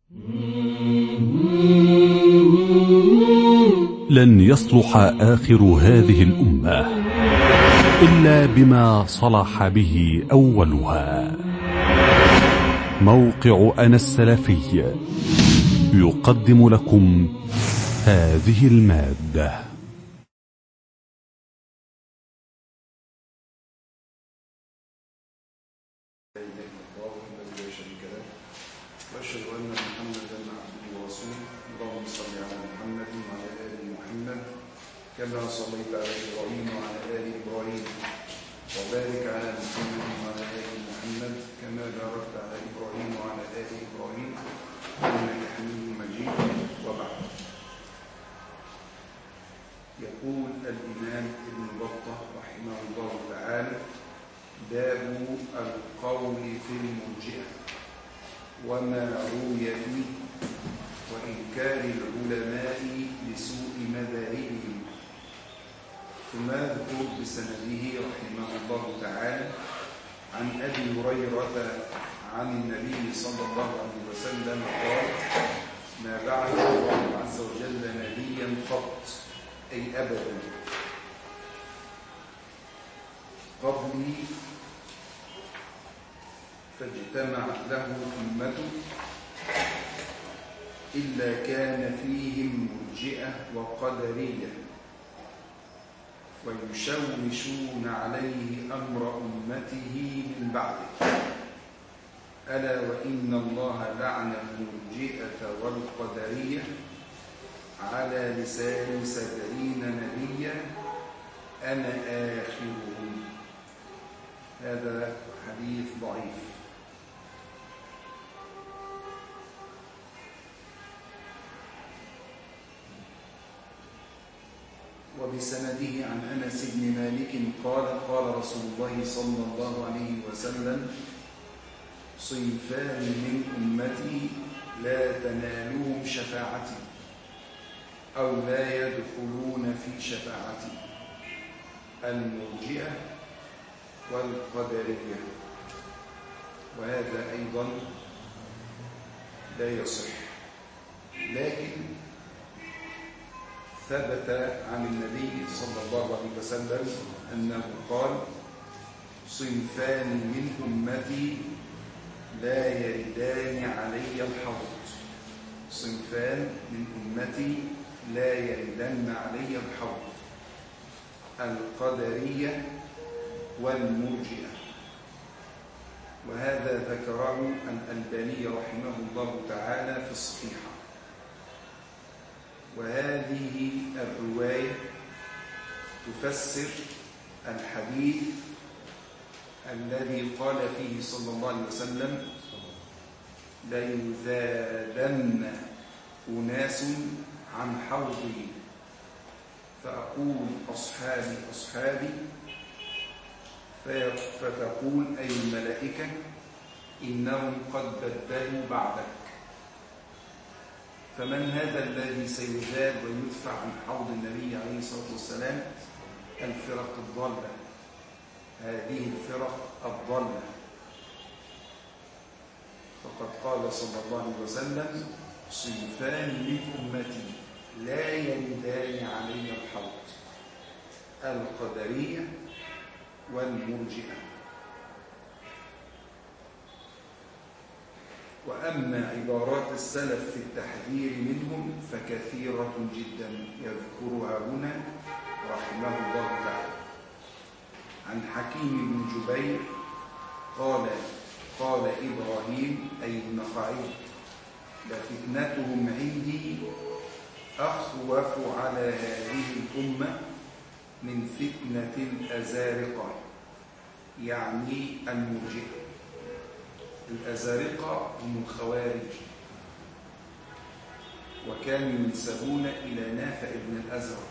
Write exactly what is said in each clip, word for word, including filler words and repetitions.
لن يصلح آخر هذه الأمة إلا بما صلح به أولها. موقع أنا السلفي يقدم لكم هذه المادة. وأشهد أن محمدا عبده ورسوله. اللهم صل على محمد وعلى آل محمد كما صليت على إبراهيم وعلى آل إبراهيم، وبارك على محمد وعلى آل محمد كما باركت على إبراهيم وعلى آل إبراهيم إنك حميد مجيد. وبعد، يقول الإمام ابن بطة رحمه الله تعالى: باب القول في المرجئة وما روي فيه وإنكار العلماء لسوء مذاهبهم. ثم يذكر بسنده رحمه الله تعالى عن أبي هريرة عن النبي صلى الله عليه وسلم قال: ما بعث الله عز وجل نبيا قط، أي أبدا، قبلي فاجتمعت له أمته إلا كان فيهم مرجئة وقدرية ويشوشون عليه أمر أمته من بعده، ألا وإن الله لعن المرجئة والقدرية على لسان سبعين نبيا أنا آخرهم. هذا حديث ضعيف. وبسنده عن أنس بن مالك قال: قال رسول الله صلى الله عليه وسلم: صنفان من أمتي لا تنالهم شفاعتي أو لا يدخلون في شفاعتي: المرجئة والقدرية. وهذا أيضا لا يصح، لكن ثبت عن النبي صلى الله عليه وسلم أنه قال: صنفان من أمتي لا يردان علي الحوض. صنفان من أمتي لا يردن علي الحوض: القدرية والمرجئة. وهذا ذكره الألباني رحمه الله تعالى في الصحيحة. وهذه الرواية تفسر الحديث الذي قال فيه صلى الله عليه وسلم: ليذادن أناس عن حوضي فأقول أصحابي أصحابي فتقول أي الملائكة إنهم قد بدلوا بعدك. فمن هذا الذي سيزاد ويدفع عن حوض النبي عليه الصلاة والسلام؟ الفرق الضالة، هذه الفرق الضالة. فقد قال صلى الله عليه وسلم: صنفان من أمتي لا يردان علي الحوض: القدرية والمرجئة. وأما عبارات السلف في التحذير منهم فكثيرة جدا يذكرها هنا رحمه الله تعالى. عن حكيم بن جبير قال: قال إبراهيم أي النخعي: لفتنتهم عندي أخوف على هذه الأمة من فتنة الأزارقة، يعني المرجئة. الأزارقة هم الخوارج، وكانوا ينسبون إلى نافع بن الأزرق.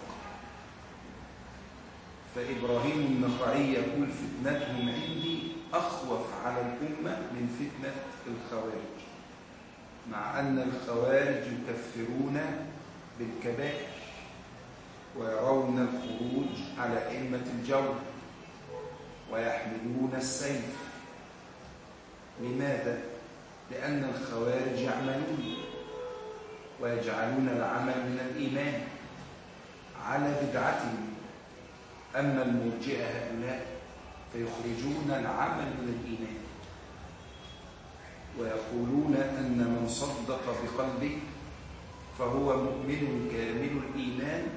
فإبراهيم النخعي يقول: فتنتهم عندي أخوف على الأمة من فتنة الخوارج، مع أن الخوارج يكفرون بالكبائر ويرون الخروج على أئمة الجور ويحملون السيف. لماذا؟ لأن الخوارج يعملون ويجعلون العمل من الإيمان على بدعتهم. أما المرجئة هؤلاء فيخرجون العمل من الإيمان، ويقولون أن من صدق بقلبه فهو مؤمن كامل الإيمان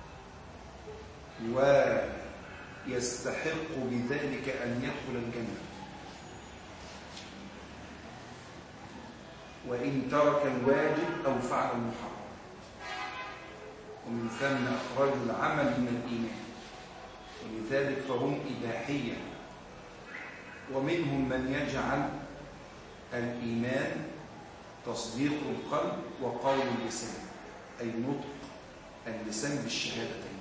ويستحق بذلك أن يدخل الجنة، وإن ترك الواجب أو فعل المحرم. ومن ثم أخرجوا العمل من الإيمان، ولذلك فهم إباحية. ومنهم من يجعل الإيمان تصديق القلب وقول اللسان، أي نطق اللسان بالشهادتين.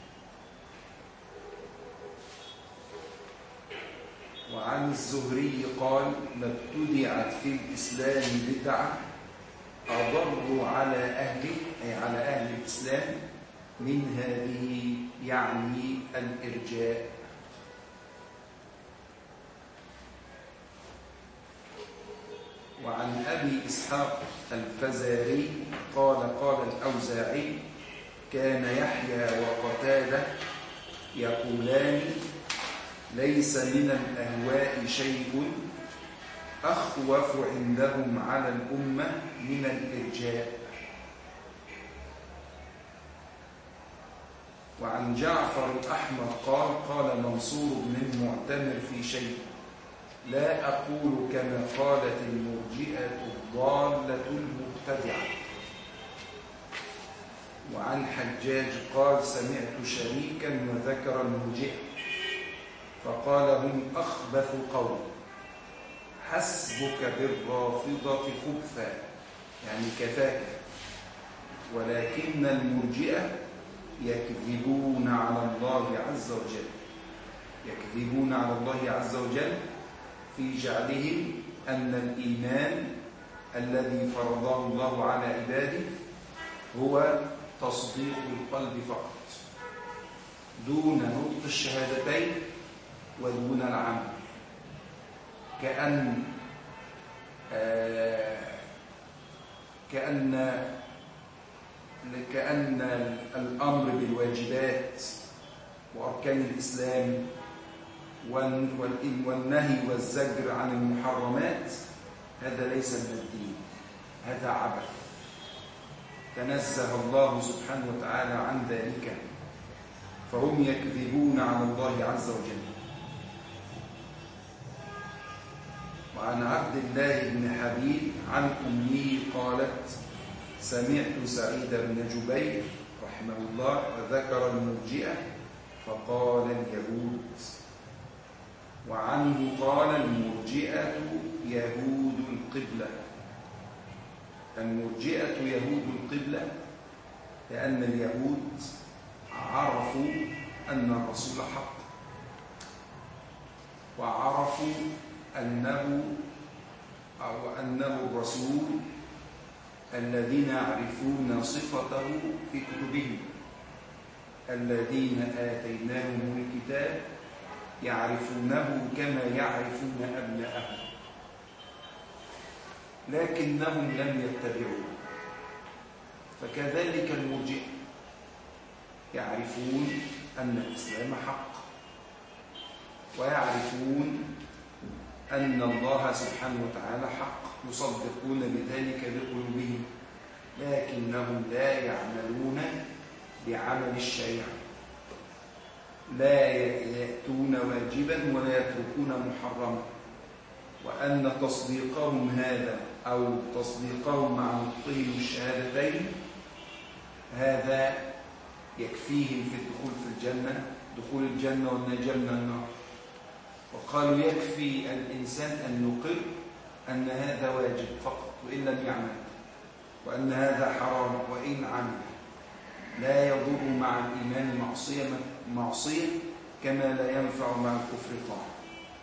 وعن الزهري قال: لابتدعت في الإسلام بدعة أضر على أهله، أي على أهل الإسلام، من هذه، يعني الإرجاء. وعن أبي إسحاق الفزاري قال: قال الأوزاعي: كان يحيى وقتادة يقولان: ليس من الأهواء شيء أخوف عندهم على الأمة من الإرجاء. وعن جعفر الأحمر قال: قال منصور بن المعتمر في شيء: لا أقول كما قالت المرجئة الضالة المبتدعة. وعن حجاج قال: سمعت شريكا وذكر المرجئة فقال: هم أخبث قوم، حسبك بالرافضة خبثا، يعني كفاك، ولكن المرجئة يكذبون على الله عز وجل، يكذبون على الله عز وجل في جعلهم أن الإيمان الذي فرضه الله على عباده هو تصديق القلب فقط، دون نطق الشهادتين ودون العمل، كأن آه كأن كأن الأمر بالواجبات وأركان الإسلام والنهي والزجر عن المحرمات هذا ليس من الدين، هذا عبث، تنزه الله سبحانه وتعالى عن ذلك، فهم يكذبون على الله عز وجل. وعن عبد الله بن حبيب عن أمه قالت: سمعت سعيد بن جبير رحمه الله وذكر المرجئة فقال: اليهود. وعنه قال: المرجئة يهود القبلة. المرجئة يهود القبلة لأن اليهود عرفوا أن الرسول حق، وعرفوا أنه أو أنه الرسول الذين يعرفون صفته في كتبهم، الذين آتيناهم الكتاب يعرفونه كما يعرفون أبناءهم، لكنهم لم يتبعوه. فكذلك المرجئة يعرفون أن الإسلام حق، ويعرفون أن الله سبحانه وتعالى حق، يصدقون بذلك بقلوبهم، لكنهم لا يعملون بعمل الشريعة، لا يأتون واجبا ولا يتركون محرما، وأن تصديقهم هذا أو تصديقهم مع نطقهم الشهادتين هذا يكفيهم في الدخول في الجنة، دخول الجنة والنجاة من النار. وقالوا يكفي الإنسان أن يقر أن هذا واجب فقط وإن لم يعمل، وأن هذا حرام وإن عمل، لا يضر مع الإيمان معصية معصية كما لا ينفع مع الكفر طاعة.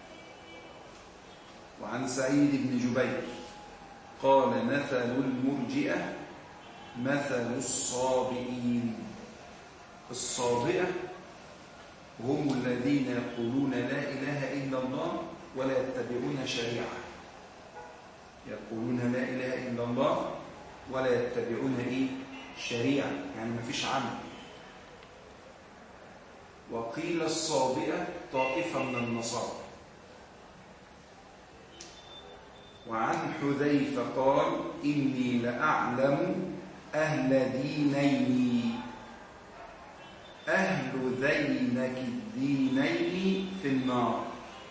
وعن سعيد بن جبير قال: مثل المرجئة مثل الصابئين. الصابئة هم الذين يقولون لا إله إلا الله ولا يتبعون شريعة، يقولون لا إله إلا الله ولا يتبعون إيه؟ شريعة، يعني ما فيش عمل. وقيل الصابئة طائفة من النصارى. وعن حذيفة قال إني لأعلم أهل دينين، أهل ذينك الدينين في النار،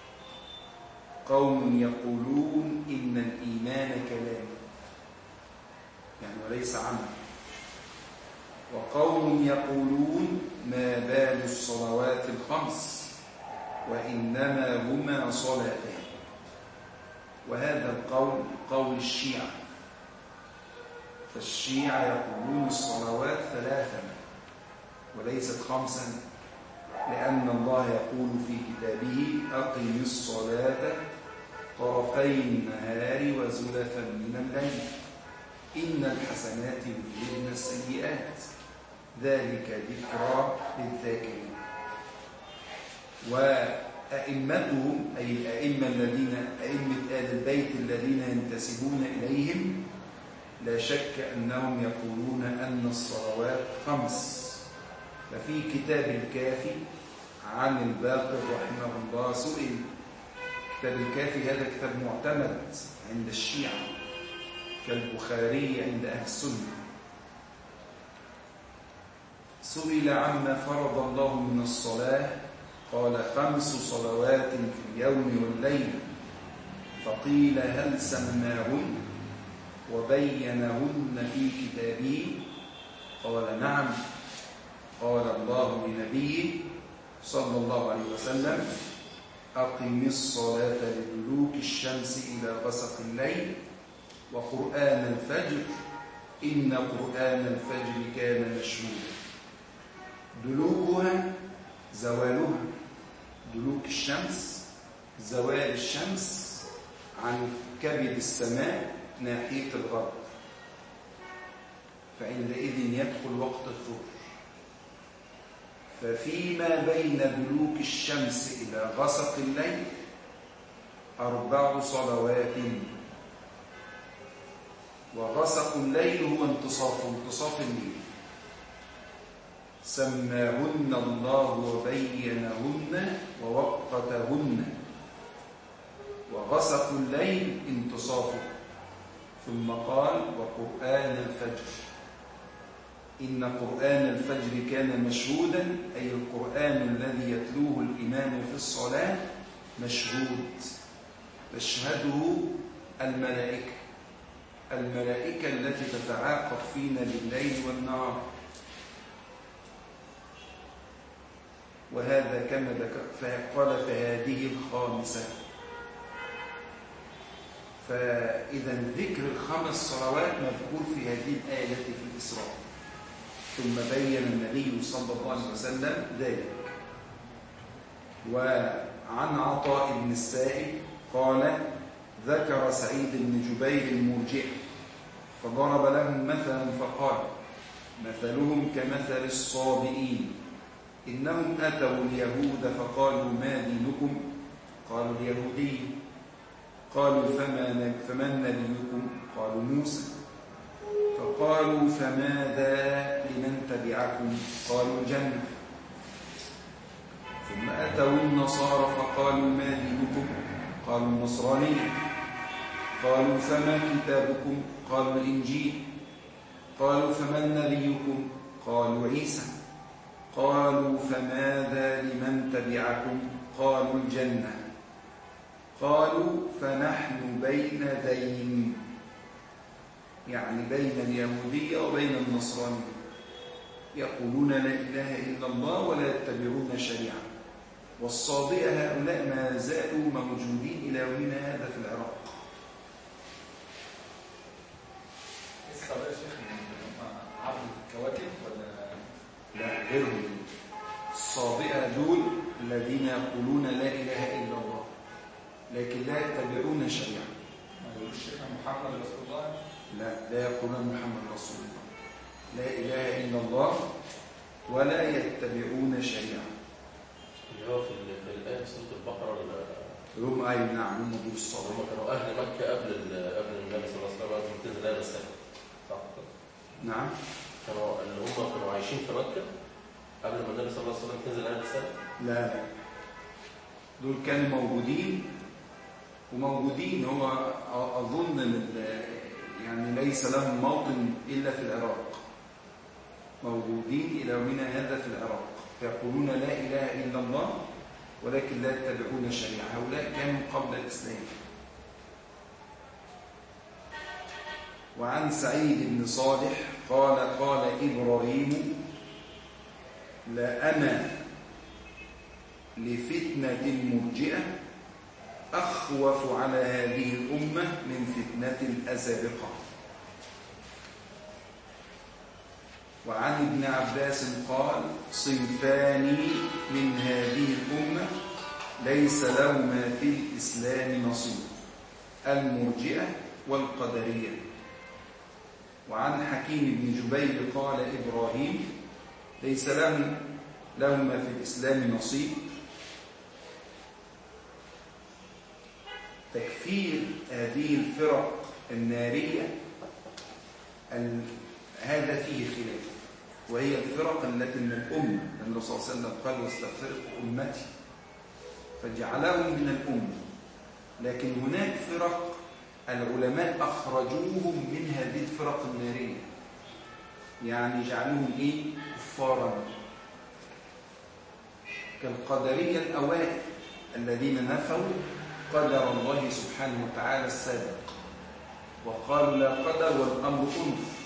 قوم يقولون إن الإيمان كلام، يعني وليس عمل، وقوم يقولون ما بال الصلوات الخمس وإنما هما صلاتان. وهذا القول قول الشيعة، فالشيعة يقولون الصلوات ثلاثا وليست خمسا، لأن الله يقول في كتابه أقم الصلاة طرفي النهار وزلفا من الليل إن الحسنات يذهبن السيئات ذلك ذكرى للذاكرين. وأئمتهم أي الأئمة الذين أئمة آل البيت الذين ينتسبون إليهم لا شك أنهم يقولون أن الصلوات خمس. ففي كتاب الكافي عن الباقر رحمه الله سئل، كتاب الكافي هذا كتاب معتمد عند الشيعة كالبخاري عند أهل السنة، سئل عما فرض الله من الصلاة قال خمس صلوات في اليوم والليل، فقيل هل سماهن وبينهن في كتابه؟ قال نعم. قال الله لنبيه صلى الله عليه وسلم أقم الصلاة لدلوك الشمس إلى غسق الليل وقرآن الفجر إن قرآن الفجر كان مشهودا. دلوكها زوالها، دلوك الشمس زوال الشمس عن كبد السماء ناحية الغرب، فعندئذ يدخل وقت الظهر. ففيما بين دلوك الشمس إلى غسق الليل أربع صلوات، وغسق الليل هو انتصاف انتصاف الليل، سماهن الله وبينهن ووقتهن، وغسق الليل انتصافه. ثم قال وقرآن الفجر إن قرآن الفجر كان مشهودا، أي القرآن الذي يتلوه الإمام في الصلاة مشهود، تشهده الملائكة، الملائكة التي تتعاقب فينا بالليل والنهار. وهذا كما قال فهذه الخامسة. فإذا ذكر الخمس صلوات مذكور في هذه الآية التي في الإسراء، ثم بين النبي صلى الله عليه وسلم ذلك. وعن عطاء بن السائب قال ذكر سعيد بن جبير المرجئة فضرب لهم مثلا فقال مثلهم كمثل الصابئين، إنهم أتوا اليهود فقالوا ما دينكم؟ قالوا اليهودي. قالوا فما فمن نبيكم؟ قالوا موسى. فقالوا فماذا لمن تبعكم؟ قالوا الجنة. ثم أتوا النصارى فقالوا ما دينكم؟ قالوا النصرانية. قالوا فما كتابكم؟ قالوا الإنجيل. قالوا فمن نبيكم؟ قالوا عيسى. قالوا فماذا لمن تبعكم؟ قالوا الجنة. قالوا فنحن بين دين، يعني بين اليهودية وبين النصرانية، يقولون لا إله إلا الله ولا يتبعون شريعة. والصابئة هؤلاء ما زالوا موجودين إلى يومنا هذا في العراق. الصابئة يا شيخ عبد الكواكب ولا لا غيرهم؟ الصابئة دول الذين يقولون لا إله إلا الله لكن لا يتبعون شريعة. ما يقولوش الشيخ محمد رسول الله؟ لا لا يقولون محمد رسول الله، لا إله إلا الله ولا يتبعون شريعة. اللي هو في في الآية سورة البقرة هم أي نعم هم دول الصابئة. هم كانوا أهل مكة قبل قبل النبي صلى الله عليه وسلم تنزل آية السبت، صح؟ نعم. كانوا اللي هم كانوا عايشين في مكة قبل ما النبي صلى الله عليه وسلم تنزل عليه الرسالة؟ لا لا، دول كانوا موجودين وموجودين. هو أظن يعني ليس لهم موطن إلا في العراق، موجودين إلى يومنا هذا في العراق، فيقولون لا إله إلا الله ولكن لا يتبعون الشريعة. هؤلاء كانوا قبل الإسلام. وعن سعيد بن صالح قال قال إبراهيم لأنا لفتنة المرجئة أخوف على هذه الأمة من فتنة الأزارقة. وعن ابن عباس قال صنفان من هذه الأمة ليس لهما في الإسلام نصيب، المرجئة والقدرية. وعن حكيم بن جبير قال إبراهيم ليس لهم لهما في الإسلام نصيب. تكفير هذه الفرق النارية هذا فيه خلاف، وهي الفرق التي من الأمة. النبي صلى الله عليه وسلم قال واستفرق أمتي فجعلهم من الأمة، لكن هناك فرق العلماء أخرجوهم من هذه الفرق النارية، يعني جعلوهم إيه؟ كفارا، كالقدرية الأوائل الذين نفوا قدر الله سبحانه وتعالى السابق وقالوا لا قدر والأمر أنف،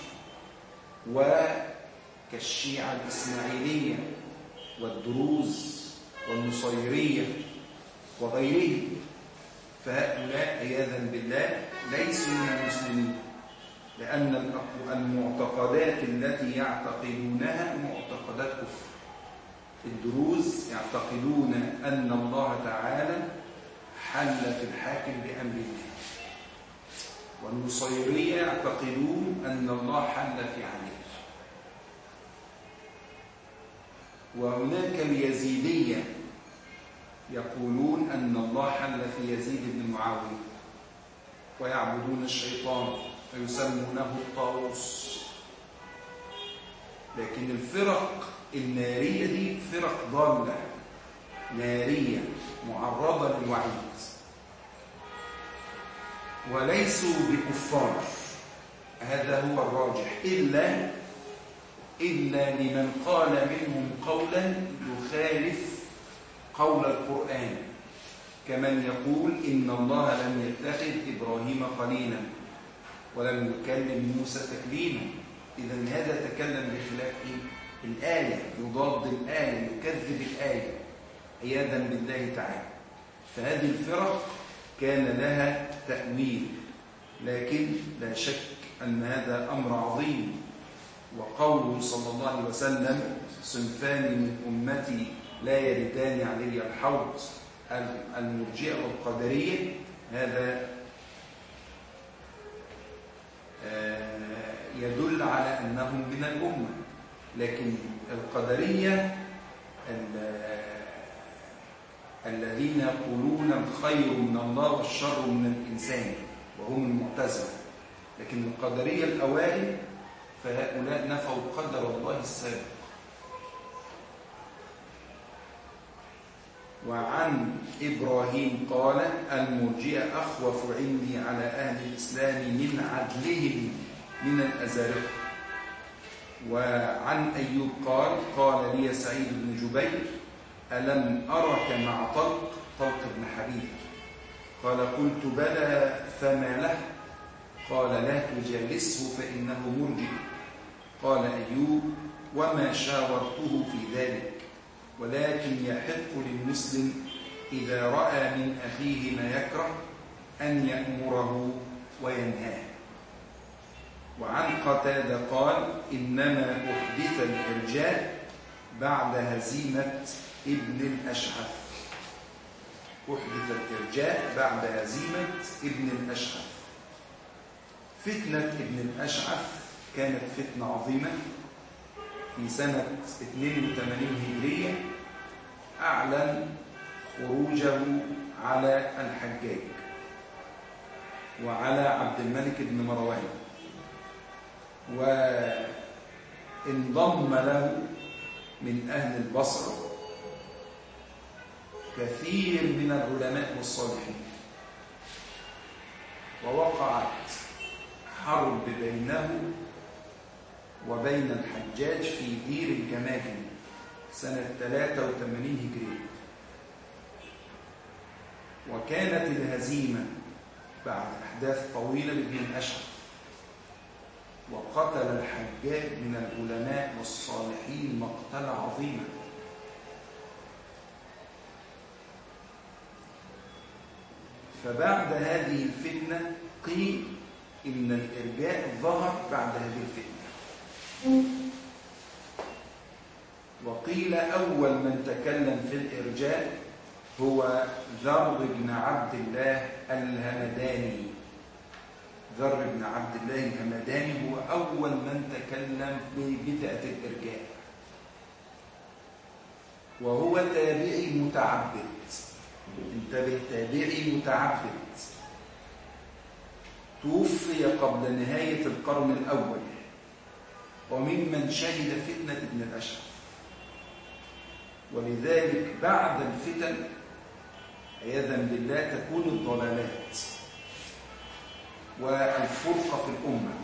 وكالشيعة الإسماعيلية والدروز والنصيرية وغيرهم. فهؤلاء عياذا بالله ليسوا من المسلمين، لأن المعتقدات التي يعتقدونها معتقدات كفر. الدروز يعتقدون أن الله تعالى حل في الحاكم بأمره، والنصيرية يعتقدون أن الله حل في عليه. وهناك اليزيدية يقولون أن الله حل في يزيد بن معاوية، ويعبدون الشيطان ويسمونه الطاووس. لكن الفرق النارية دي فرق ضالة نارية معرضة للوعيد، وليسوا بكفار، هذا هو الراجح، إلا إلا لمن قال منهم قولا يخالف قول القرآن، كمن يقول إن الله لم يتخذ إبراهيم خليلا ولم يكلم موسى تكليما. إذن هذا تكلم بخلاف الآية، يضاد الآية، يكذب الآية عياذا بالله تعالى. فهذه الفرق كان لها تأويل، لكن لا شك أن هذا أمر عظيم. وقوله صلى الله عليه وسلم صنفان من أمتي لا يردان علي الحوض، المرجئة والقدرية، هذا يدل على أنهم من الأمة. لكن القدرية الذين يقولون الخير من الله والشر من الإنسان، وهم المعتزلة. لكن القدرية الأوائل فهؤلاء نفوا قدر الله السابق. وعن إبراهيم قال المرجئة أخوف عندي على أهل الإسلام من عدلهم من الأزارقة. وعن أيوب قال قال لي سعيد بن جبير ألم أرك مع طلق طلق بن حبيب؟ قال قلت بلى فما له؟ قال لا تجالسه فإنه مرجئ. قال أيوب وما شاورته في ذلك، ولكن يحق للمسلم إذا رأى من أخيه ما يكره أن يأمره وينهاه. وعن قتادة قال إنما أحدث الإرجاء بعد هزيمة ابن الأشعث. أحدث الإرجاء بعد هزيمة ابن الأشعث. فتنة ابن الأشعث كانت فتنة عظيمة في سنة اثنين وثمانين هجرية. أعلن خروجه على الحجاج وعلى عبد الملك بن مروان، وانضم له من أهل البصرة كثير من العلماء والصالحين، ووقعت حرب بينه وبين الحجاج في دير الجماجم سنة ثلاثة وثمانين هجرية. وكانت الهزيمة بعد أحداث طويلة لابن الأشعث، وقتل الحجاج من العلماء والصالحين مقتلة عظيمة. فبعد هذه الفتنة قيل إن الإرجاء ظهر بعد هذه الفتنة، وقيل أول من تكلم في الإرجاء هو ذر بن عبد الله الهمداني. ذر بن عبد الله الهمداني هو أول من تكلم ببدعة الإرجاء، وهو تابعي متعبد. انتبه، تابعي متعبد، توفي قبل نهاية القرن الأول، وممن شهد فتنة ابن الأشعث. ولذلك بعد الفتن عياذا بالله تكون الضلالات والفرقة في الأمة.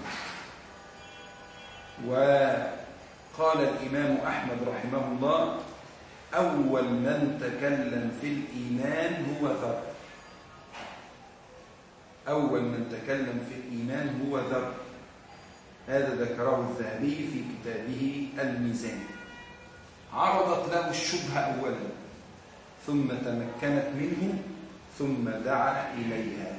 وقال الإمام أحمد رحمه الله: أول من تكلم في الإيمان هو ذر. أول من تكلم في الإيمان هو ذر. هذا ذكره الذهبي في كتابه الميزان. عرضت له الشبهة أولا، ثم تمكنت منه، ثم دعا إليها.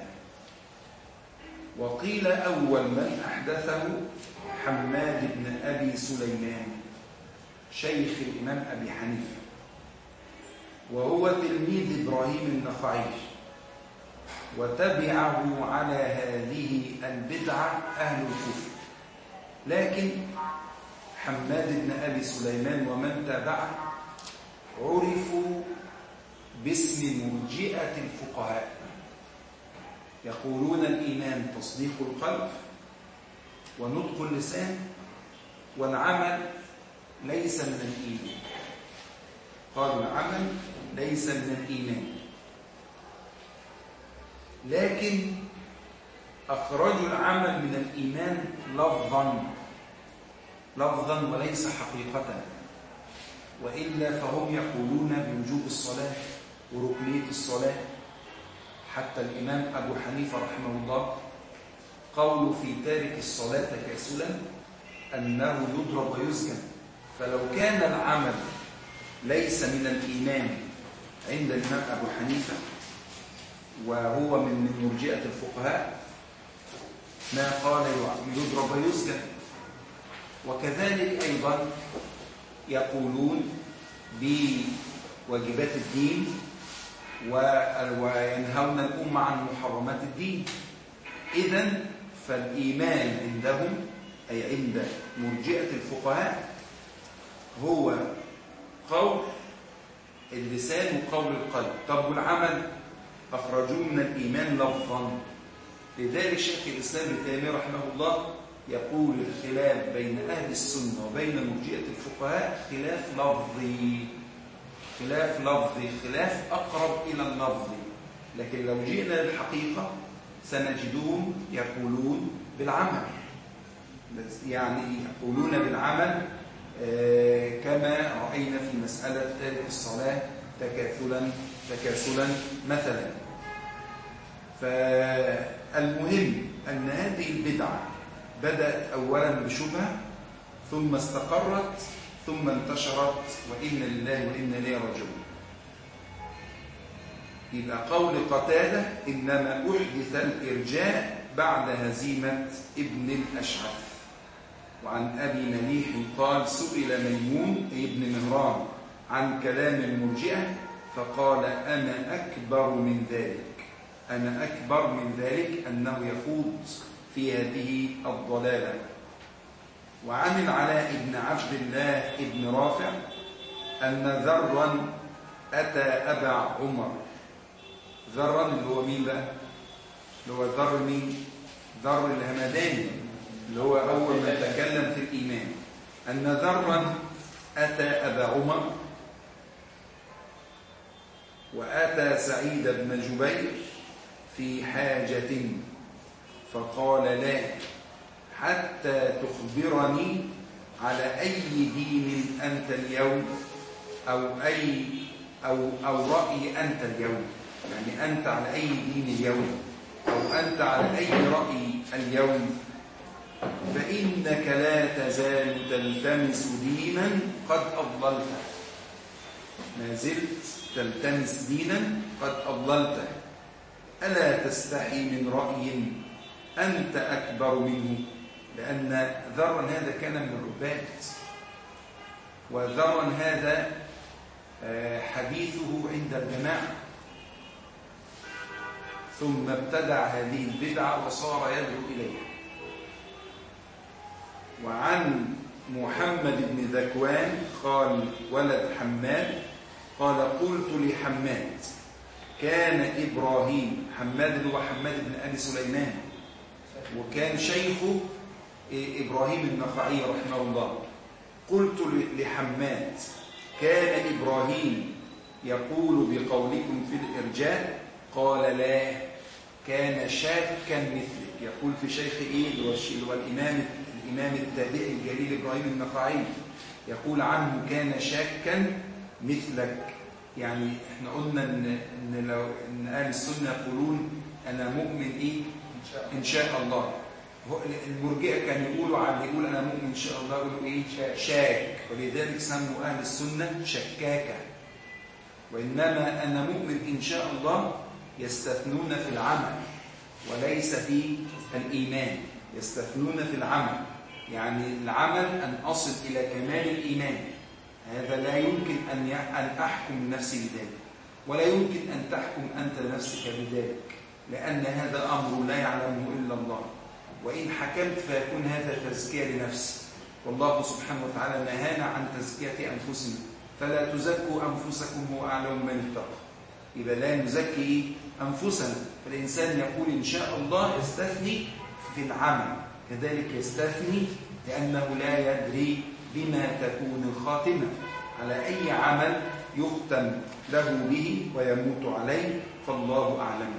وقيل أول من أحدثه حماد بن أبي سليمان شيخ الإمام أبي حنيفة، وهو تلميذ إبراهيم النخعي، وتبعه على هذه البدعة أهل الكوفة. لكن حماد بن أبي سليمان ومن تبعه عرفوا باسم مرجئة الفقهاء، يقولون الإيمان تصديق القلب ونطق اللسان، والعمل ليس من الإيمان. قالوا العمل ليس من الإيمان، لكن أخرجوا العمل من الإيمان لفظا لفظا وليس حقيقة، وإلا فهم يقولون بوجوب الصلاة وركنية الصلاة. حتى الإمام أبو حنيفة رحمه الله قول في تارك الصلاة تكاسلا أنه يضرب ويسجن. فلو كان العمل ليس من الإيمان عند الإمام أبو حنيفة وهو من مرجئة الفقهاء ما قال يضرب ويسجن. وكذلك أيضا يقولون بواجبات الدين وينهون الأمة عن محرمات الدين. إذن فالإيمان عندهم أي عند مرجئة الفقهاء هو قول اللسان وقول القلب. طب والعمل أخرجوه من الإيمان لفظا. لذلك شيخ الإسلام ابن تيمية رحمه الله يقول الخلاف بين أهل السنة وبين مرجئة الفقهاء خلاف لفظي، خلاف لفظي، خلاف أقرب إلى اللفظ. لكن لو جئنا للحقيقة سنجدهم يقولون بالعمل، يعني يقولون بالعمل كما رأينا في مسألة تارك الصلاة تكاثلا تكاسلا مثلا. فالمهم أن هذه البدعة بدأت أولا بشبهة، ثم استقرت، ثم انتشرت، وإنا لله وإنا إليه راجعون. إلى قول قتادة: إنما أحدث الإرجاء بعد هزيمة ابن الأشعث. وعن أبي مليح قال: سئل ميمون ابن مهران عن كلام المرجئة فقال: أنا أكبر من ذلك، أنا أكبر من ذلك أنه يخوض في هذه الضلالة. وعن العلاء بن عبد الله بن رافع أن ذرا أتى أبا عمر. ذرا اللي هو مين بقى؟ اللي هو ذر مين؟ ذر الهمداني اللي هو أول ما تكلم في الإيمان، أن ذرا أتى أبا عمر وأتى سعيد بن جبير في حاجة فقال لا حتى تخبرني على أي دين أنت اليوم أو أي أو أو رأي أنت اليوم، يعني أنت على أي دين اليوم أو أنت على أي رأي اليوم، فإنك لا تزال تلتمس دينا قد أضللته. ما زلت تلتمس دينا قد أضللته، ألا تستحي من رأي أنت أكبر منه؟ لأن ذرا هذا كان من الربات، وذرا هذا حديثه عند الجماعة، ثم ابتدع هذه البدعة وصار يدعو إليها. وعن محمد بن ذكوان قال ولد حماد قال قلت لحماد كان إبراهيم، حماد هو حماد بن أبي سليمان وكان شيخه إبراهيم النخعي رحمه الله، قلت لحماد كان إبراهيم يقول بقولكم في الإرجاء؟ قال لا كان شاكا مثلك. يقول في شيخ إيه هو الإمام الإمام التابعي الجليل إبراهيم النخعي، يقول عنه كان شاكا مثلك. يعني احنا قلنا ان ان لو ان اهل السنه يقولون انا مؤمن ايه ان شاء الله، المرجئه كانوا يقولوا عن يقول انا مؤمن ان شاء الله يقولوا ايه شاك، ولذلك سموا اهل السنه شكاكه. وانما انا مؤمن ان شاء الله يستثنون في العمل وليس في الايمان، يستثنون في العمل، يعني العمل ان اصل الى كمال الايمان، هذا لا يمكن أن أن أحكم نفسي بذلك، ولا يمكن أن تحكم أنت نفسك بذلك، لأن هذا أمر لا يعلمه إلا الله، وإن حكمت فيكون هذا تزكية لنفسي، والله سبحانه وتعالى نهانا عن تزكية أنفسنا، فلا تزكوا أنفسكم هو أعلم من اتقى. إذا لا نزكي أنفسنا، فالإنسان يقول إن شاء الله يستثني في العمل، كذلك يستثني لأنه لا يدري بما تكون الخاتمة، على أي عمل يختم له به ويموت عليه، فالله أعلم.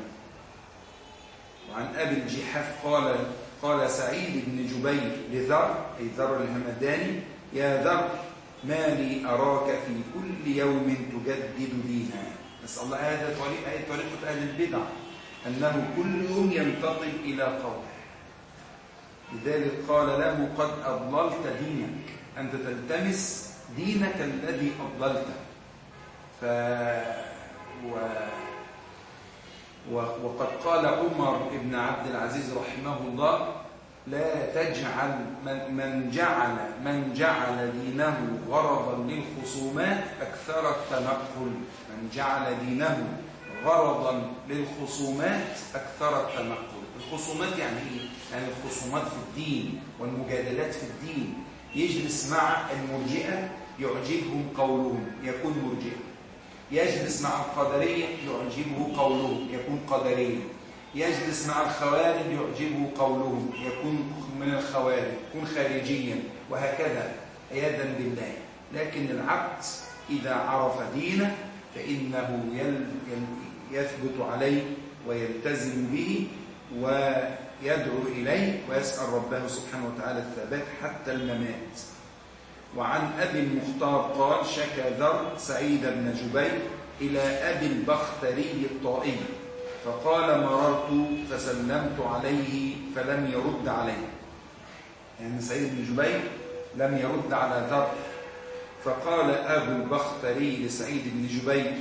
وعن أبي الجحاف قال قال سعيد بن جبير لذر أي ذر الهمداني يا ذر ما لي أراك في كل يوم تجدد دينا. نسأل الله، هذا طريقة طريقة أهل البدع أنه كل يوم ينتقل إلى قوله، لذلك قال له قد أضللت دينك، أنت تلتمس دينك الذي أضللته. ف... و... و... وقد قال عمر بن عبد العزيز رحمه الله لا تجعل من, من جعل من جعل دينه غرضا للخصومات أكثر التنقل، من جعل دينه غرضا للخصومات أكثر التنقل. الخصومات يعني إيه؟ يعني الخصومات في الدين والمجادلات في الدين. يجلس مع المرجئة يعجبهم قولهم يكون مرجئة، يجلس مع القدرية يعجبه قولهم يكون قدريا، يجلس مع الخوارج يعجبه قولهم يكون من الخوارج، يكون خارجيا، وهكذا عياذا بالله. لكن العبد إذا عرف دينه فإنه يثبت عليه ويلتزم به ويدعو إليه ويسأل ربه سبحانه وتعالى الثبات حتى الممات. وعن أبي المختار قال شكى ذر سعيد بن جبير إلى أبي البختري الطائي فقال مررت فسلمت عليه فلم يرد عليه، يعني سعيد بن جبير لم يرد على ذر، فقال أبو البختري لسعيد بن جبير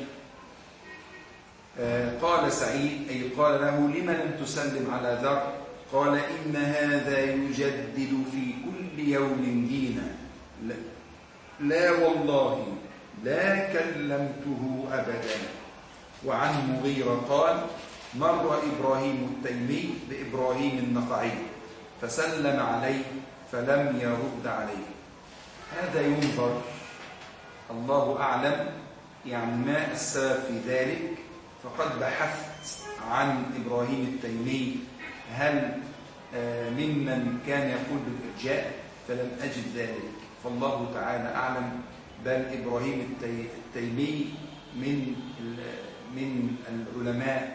آه قال سعيد أي قال له لم لم تسلم على ذر؟ قال إن هذا يجدد في كل يوم دينا، لا, لا والله لا كلمته أبدا. وعن مغيرة قال مر إبراهيم التيمي بإبراهيم النخعي فسلم عليه فلم يرد عليه. هذا ينظر، الله أعلم يعني ما السبب في ذلك. فقد بحثت عن إبراهيم التيمي هل ممن كان يقول بالإرجاء فلم أجد ذلك، فالله تعالى أعلم. بل إبراهيم التيمي من من العلماء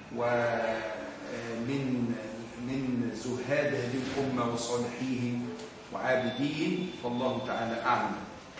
ومن من زهاد هذه الأمة وصالحيهم وعابديهم، فالله تعالى أعلم.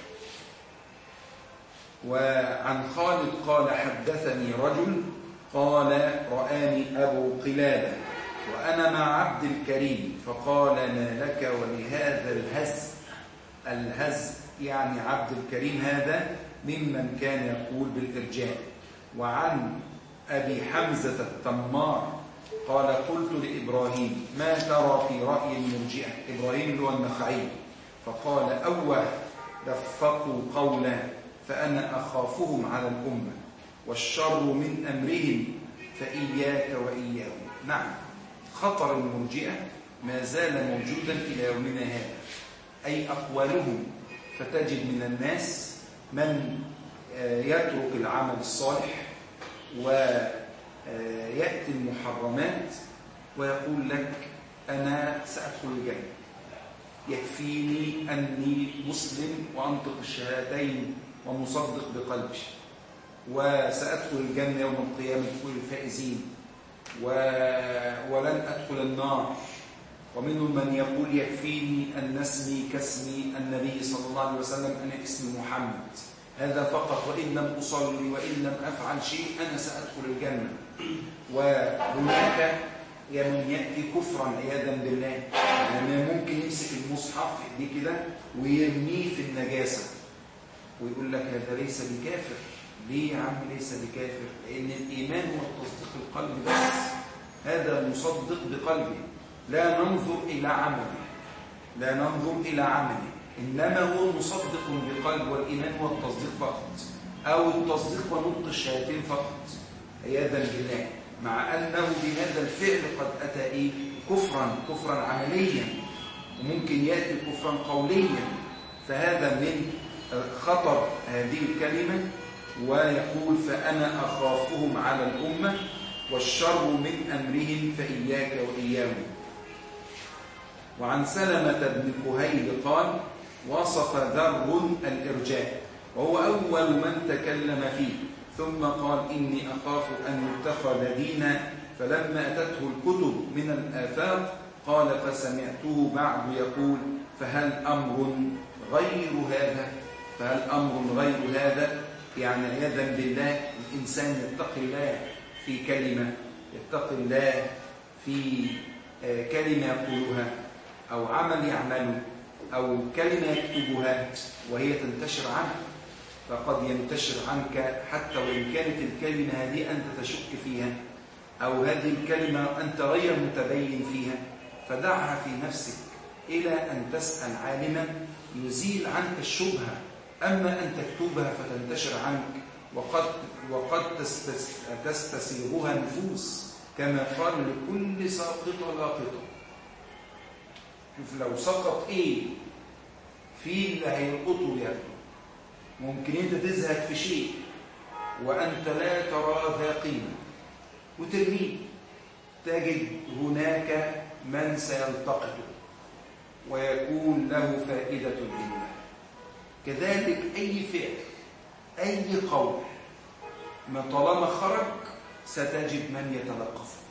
وعن خالد قال حدثني رجل قال رآني أبو قلابة وأنا مع عبد الكريم فقال ما لك ولهذا الهز. الهز يعني عبد الكريم هذا ممن كان يقول بالإرجاء. وعن أبي حمزة التمار قال قلت لإبراهيم ما ترى في رأي المرجئة؟ إبراهيم اللي هو النخعي. فقال أوه دفقوا قولا فأنا أخافهم على الأمة والشر من أمرهم فإياك وإياهم. نعم، خطر المرجئة ما زال موجودا إلى يومنا هذا، أي أقوالهم. فتجد من الناس من يترك العمل الصالح ويأتي المحرمات ويقول لك أنا سأدخل الجنة، يكفيني أني مسلم وأنطق الشهادتين ومصدق بقلبي وسأدخل الجنة يوم القيامة كل الفائزين ولن أدخل النار. ومنهم من يقول يكفيني أن اسمي كاسم النبي صلى الله عليه وسلم، أنا اسمي محمد، هذا فقط، وإن لم أصلي وإن لم أفعل شيء أنا سأدخل الجنة. وهناك من يأتي كفرا عياذا بالله، يعني ممكن يمسك المصحف دي كده ويرميه في النجاسة ويقول لك هذا ليس بكافر. ليه يا عم ليس بكافر؟ لأن الإيمان هو التصديق القلب بس، هذا مصدق بقلبه، لا ننظر إلى عمله، لا ننظر إلى عمله، إنما هو مصدق بقلب، والإيمان هو التصديق فقط، أو التصديق ونطق الشهادتين فقط عياذا بالله، مع أنه بهذا الفعل قد أتى إيه؟ كفرا كفرا عمليا، وممكن يأتي كفرا قوليا. فهذا من خطر هذه الكلمة. ويقول فأنا أخافهم على الأمة والشر من أمرهم فإياك وإياهم. وعن سلمة بن كهيل قال وصف ذر الإرجاء وهو أول من تكلم فيه، ثم قال إني أخاف أن يتخذ دينا، فلما أتته الكتب من الآفاق قال فسمعته بعد يقول فهل أمر غير هذا؟ فهل أمر غير هذا؟ يعني عياذا بالله الإنسان يتقي الله في كلمة، يتقي الله في كلمة يقولها أو عمل يعمله أو كلمة يكتبها وهي تنتشر عنك، فقد ينتشر عنك حتى وإن كانت الكلمة هذه أنت تشك فيها أو هذه الكلمة أنت غير متبين فيها، فدعها في نفسك إلى أن تسأل عالما يزيل عنك الشبهة. أما أن تكتبها فتنتشر عنك وقد, وقد تستسيغها نفوس، كما قال لكل ساقطة لاقطة. شوف لو سقط إيه في اللي هيلقطه ياخده، ممكن أنت تزهد في شيء وأنت لا ترى ذا قيمة وترميه، تجد هناك من سيلتقطه ويكون له فائدة لله. كذلك أي فعل أي قول ما طالما خرج ستجد من يتلقفه.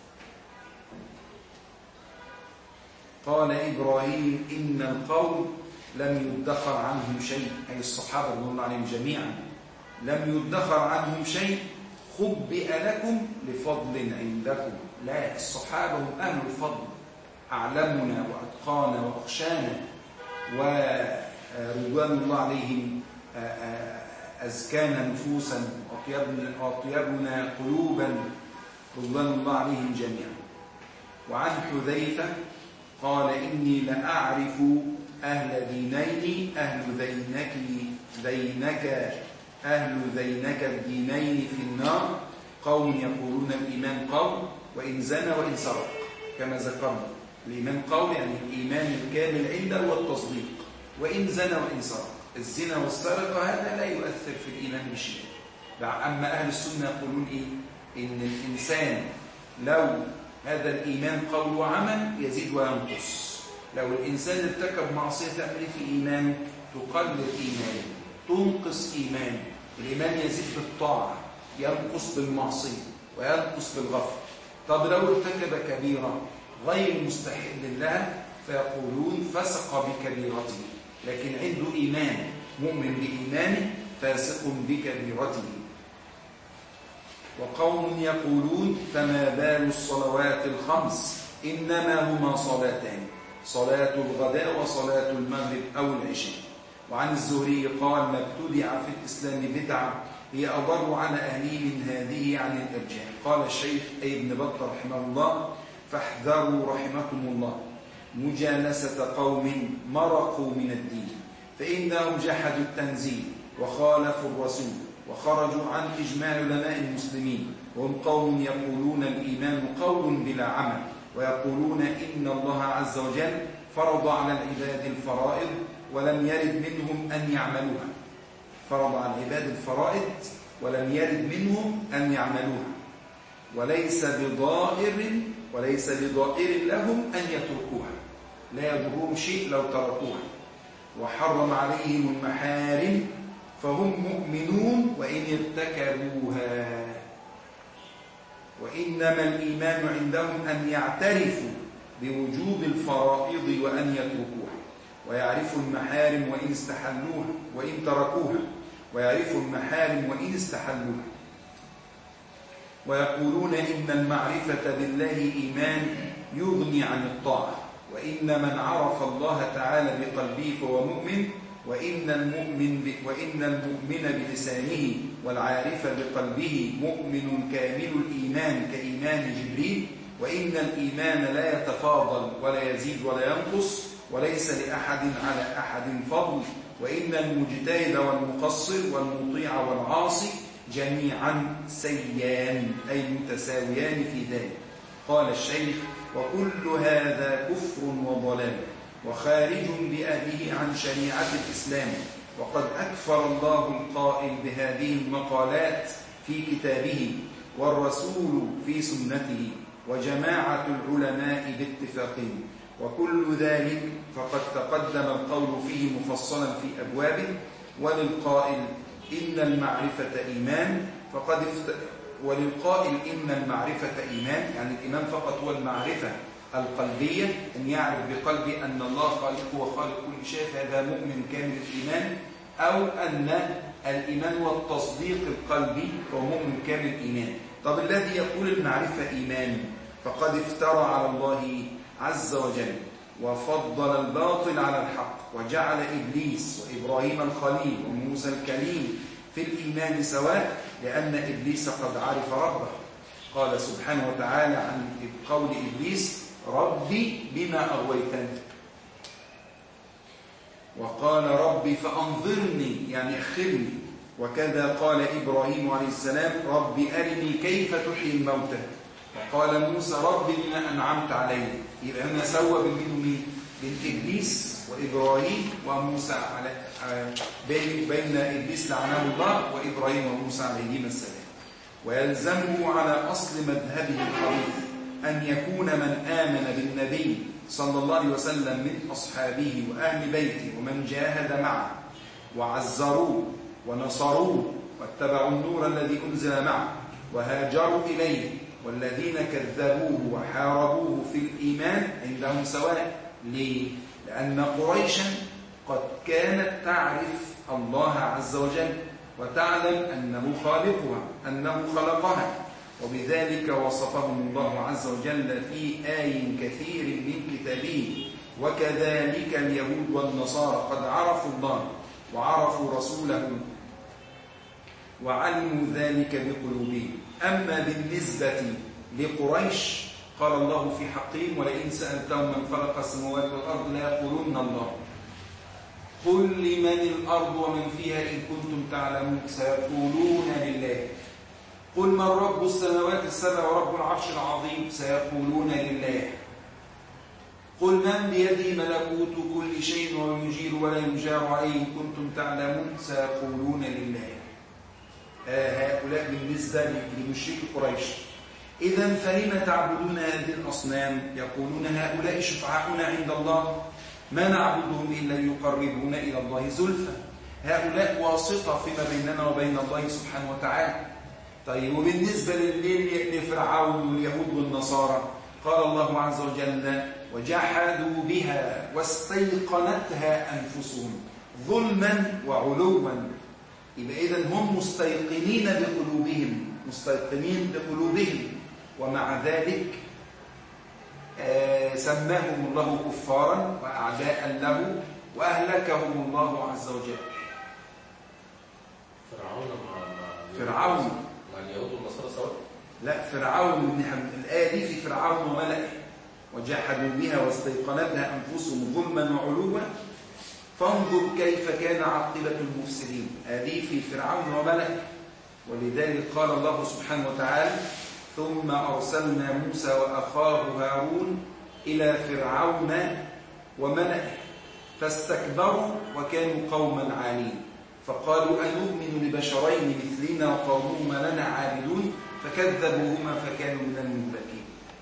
قال إبراهيم إن القوم لم يدخر عنهم شيء، أي الصحابة رضي الله عليهم جميعا لم يدخر عنهم شيء خبئ لكم لفضل عندكم. لا، الصحابة هم أهل الفضل، أعلمنا وأتقانا وأخشانا ورضوان الله عليهم أزكانا نفوسا وأطيبنا قلوبا رضوان الله عليهم جميعا. وعن حذيفة قال إني لأعرف أهل دينين أهل ذينك ذينك أهل ذينك الدينين في النار، قوم يقولون الإيمان قول وإن زنى وإن سرق، كما ذكرنا الإيمان قول يعني الإيمان الكامل عنده والتصديق، وإن زنى وإن سرق. الزنا والسرقة هذا لا يؤثر في الإيمان بشيء. أما أهل السنة يقولون إيه؟ إن الإنسان لو هذا الإيمان قول وعمل يزيد وينقص. لو الإنسان ارتكب معصية تعمل في إيمانه؟ تقلل إيمانه، تنقص إيمانه. الإيمان يزيد بالطاعة، ينقص بالمعصية، وينقص بالغفر. طب لو ارتكب كبيرة غير مستحل لها فيقولون فسق بكبيرته، لكن عنده إيمان، مؤمن بإيمانه، فاسق بكبيرته. وقوم يقولون فما بال الصلوات الخمس إنما هما صلاتان، صلاة الغداء وصلاة المغرب أو العشاء. وعن الزهري قال ما ابتدع في الإسلام بدعة هي أضر على أهله من هذه عن الإرجاء. قال الشيخ أي ابن بطة رحمه الله فاحذروا رحمكم الله مجالسة قوم مرقوا من الدين، فإنهم جحدوا التنزيل وخالفوا الرسول وخرجوا عن إجماع علماء المسلمين، وهم قوم يقولون الإيمان قول بلا عمل، ويقولون إن الله عز وجل فرض على العباد الفرائض ولم يرد منهم أن يعملوها. فرض على العباد الفرائض ولم يرد منهم أن يعملوها، وليس بضائر وليس بضائر لهم أن يتركوها، لا يضرهم شيء لو تركوها. وحرم عليهم المحارم فهم مؤمنون وإن ارتكبوها. وإنما الإيمان عندهم أن يعترفوا بوجوب الفرائض وأن يتركوها، ويعرفوا المحارم وإن استحلوها وإن تركوها، ويعرفوا المحارم وإن استحلوها. ويقولون إن المعرفة بالله إيمان يغني عن الطاعة، وإن من عرف الله تعالى بقلبه فهو مؤمن، وإن المؤمن ب... وإن المؤمن بلسانه والعارف بقلبه مؤمن كامل الإيمان كإيمان جبريل، وإن الإيمان لا يتفاضل ولا يزيد ولا ينقص، وليس لأحد على أحد فضل، وإن المجتهد والمقصر والمطيع والعاصي جميعا سيان أي متساويان في ذلك. قال الشيخ وكل هذا كفر وضلال وخارج بأهله عن شريعة الإسلام، وقد أكفر الله القائل بهذه المقالات في كتابه والرسول في سنته وجماعة العلماء باتفاقهم، وكل ذلك فقد تقدم القول فيه مفصلا في أبوابه. وللقائل إن المعرفة إيمان فقد افت... وللقائل إن المعرفة إيمان، يعني الإيمان فقط هو المعرفة القلبية، أن يعرف بقلبه أن الله خالق هو خالق كل شيء، فهذا مؤمن كامل الإيمان، أو أن الإيمان هو التصديق القلبي وهو مؤمن كامل الإيمان. طب الذي يقول المعرفة إيمان فقد افترى على الله عز وجل وفضل الباطل على الحق، وجعل إبليس وإبراهيم الخليل وموسى الكليم في الإيمان سواء، لأن إبليس قد عرف ربه. قال سبحانه وتعالى عن قول إبليس ربي بما أغويتني، وقال ربي فأنظرني يعني أخرني. وكذا قال إبراهيم عليه السلام ربي أرني كيف تحيي الموتى، وقال موسى ربي بما أنعمت علي. يبقى هنا سوى بين بين إبليس وإبراهيم وموسى على بين بين إبليس لعنه الله وإبراهيم وموسى عليهما السلام. ويلزمه على أصل مذهبه الحديث أن يكون من آمن بالنبي صلى الله عليه وسلم من أصحابه وأهل بيته ومن جاهد معه وعزروه ونصروه واتبعوا النور الذي أنزل معه وهاجروا إليه، والذين كذبوه وحاربوه في الإيمان عندهم سواء. ليه؟ لأن قريشا قد كانت تعرف الله عز وجل وتعلم أنه خالقها، أنه خلقها، وبذلك وصفهم الله عز وجل في آي كثير من كتابه. وكذلك اليهود والنصارى قد عرفوا الله وعرفوا رسوله وعلموا ذلك بقلوبهم. أما بالنسبة لقريش قال الله في حقهم ولئن سألتهم من خلق السماوات والأرض ليقولن الله قل لمن الأرض ومن فيها إن كنتم تعلمون سيقولون لله قل من رب السماوات السبع ورب العرش العظيم سيقولون لله قل من بيده ملكوت كل شيء ويجير ولا يجار عليه إن كنتم تعلمون سيقولون لله. آه هؤلاء بالنسبة لمشرك قريش. إذن فلم تعبدون هذه الأصنام؟ يقولون هؤلاء شفعاؤنا عند الله ما نعبدهم إلا ليقربونا إلى الله زلفى، هؤلاء واسطة فيما بيننا وبين الله سبحانه وتعالى. طيب وبالنسبة لفرعون واليهود والنصارى قال الله عز وجل وجحدوا بها واستيقنتها أنفسهم ظلما وعلوا. يبقى إذن هم مستيقنين بقلوبهم مستيقنين بقلوبهم ومع ذلك آه سماهم الله كفارا وأعداء له وأهلكهم الله عز وجل. فرعون مع فرعون مع اليهود والنصارى سواء؟ لا، فرعون الآية دي في فرعون وملئه وجحدوا بها واستيقنتها أنفسهم ظلما وعلوا فانظر كيف كان عاقبة المفسدين. هذه في فرعون وملئه. ولذلك قال الله سبحانه وتعالى ثم أرسلنا موسى وأخاه هارون إلى فرعون وملئه فاستكبروا وكانوا قوما عالين فقالوا أنؤمن لبشرين مثلنا وقومهما لنا عابدون فكذبوهما فكانوا من المهلكين.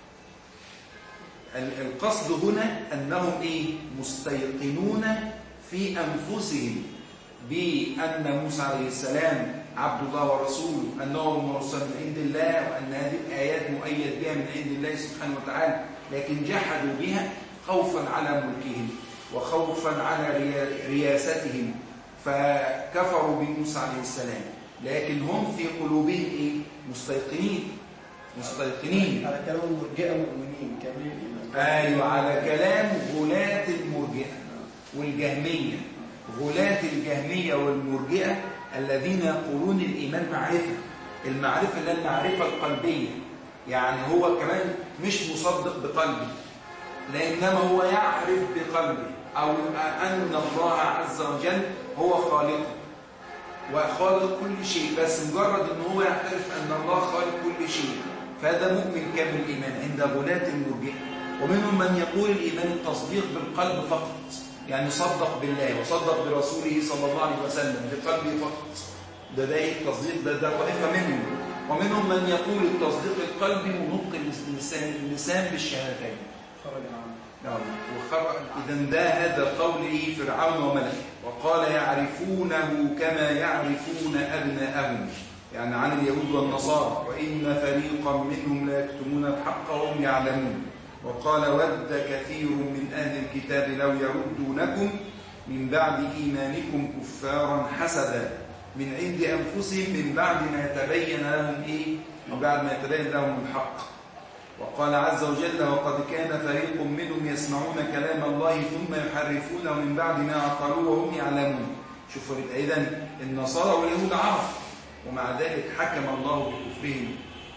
القصد هنا أنهم إيه؟ مستيقنون في أنفسهم بأن موسى عليه السلام عبد الله ورسوله، أنه مرسل من عند الله، وأن هذه الآيات مؤيد بها من عند الله سبحانه وتعالى، لكن جحدوا بها خوفا على ملكهم وخوفا على رياستهم فكفروا بموسى عليه السلام. لكن هم في قلوبهم إيه؟ مستيقنين مستيقنين على كلام المرجئة مؤمنين كاملين. أيوة، على كلام غلاة المرجئة والجهمية. غلاة الجهمية والمرجئة الذين يقولون الإيمان معرفة، المعرفة اللي المعرفة القلبية، يعني هو كمان مش مصدق بقلبه لإنما هو يعرف بقلبه، أو أن الله عز وجل هو خالقه وخالق كل شيء، بس مجرد أنه هو يعترف أن الله خالق كل شيء فهذا مؤمن كامل الإيمان عند غلاة المرجئة. ومنهم من يقول الإيمان التصديق بالقلب فقط، يعني صدق بالله وصدق برسوله صلى الله عليه وسلم بقلبه فقط، ده ده التصديق، ده ده طائفة منهم. ومنهم من يقول التصديق القلبي ونطق اللسان اللسان بالشهادتين. خرج عنه. وخرج. إذن ده هذا قوله فرعون وملئه. وقال يعرفونه كما يعرفون أبناءهم، يعني عن اليهود والنصارى، وإن فريقا منهم لا يكتمون الحق وهم يعلمون. وقال ود كثير من أهل الكتاب لو يردونكم من بعد إيمانكم كفارا حسدا من عند أنفسهم من بعد ما يتبين لهم إيه؟ من بعد ما يتبين لهم الحق. وقال عز وجل وقد كان فريق منهم يسمعون كلام الله ثم يحرفونه من بعد ما عقلوه وهم يعلمون. شوفوا إذن النصارى واليهود عرفوا ومع ذلك حكم الله بكفرهم.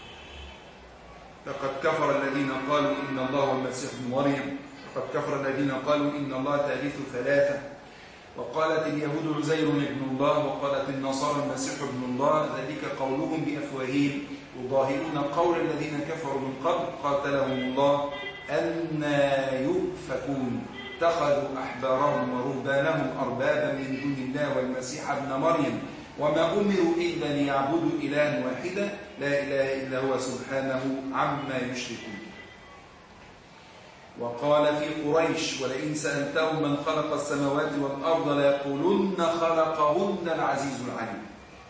لقد كفر الذين قالوا إن الله هو المسيح ابن مريم، لقد كفر الذين قالوا إن الله ثالث ثلاثة، وقالت اليهود عزير ابن الله، وقالت النصارى المسيح ابن الله، ذلك قولهم بأفواههم يضاهئون قول الذين كفروا من قبل قاتلهم الله أنى يؤفكون اتخذوا أحبارهم ورهبانهم أربابا من دون الله والمسيح ابن مريم وما أمروا إلا ليعبدوا إلها واحدا لا إله إلا هو سبحانه عما يشركون. وقال في قريش ولئن سألتهم من خلق السماوات والأرض ليقولن خلقهن العزيز العليم.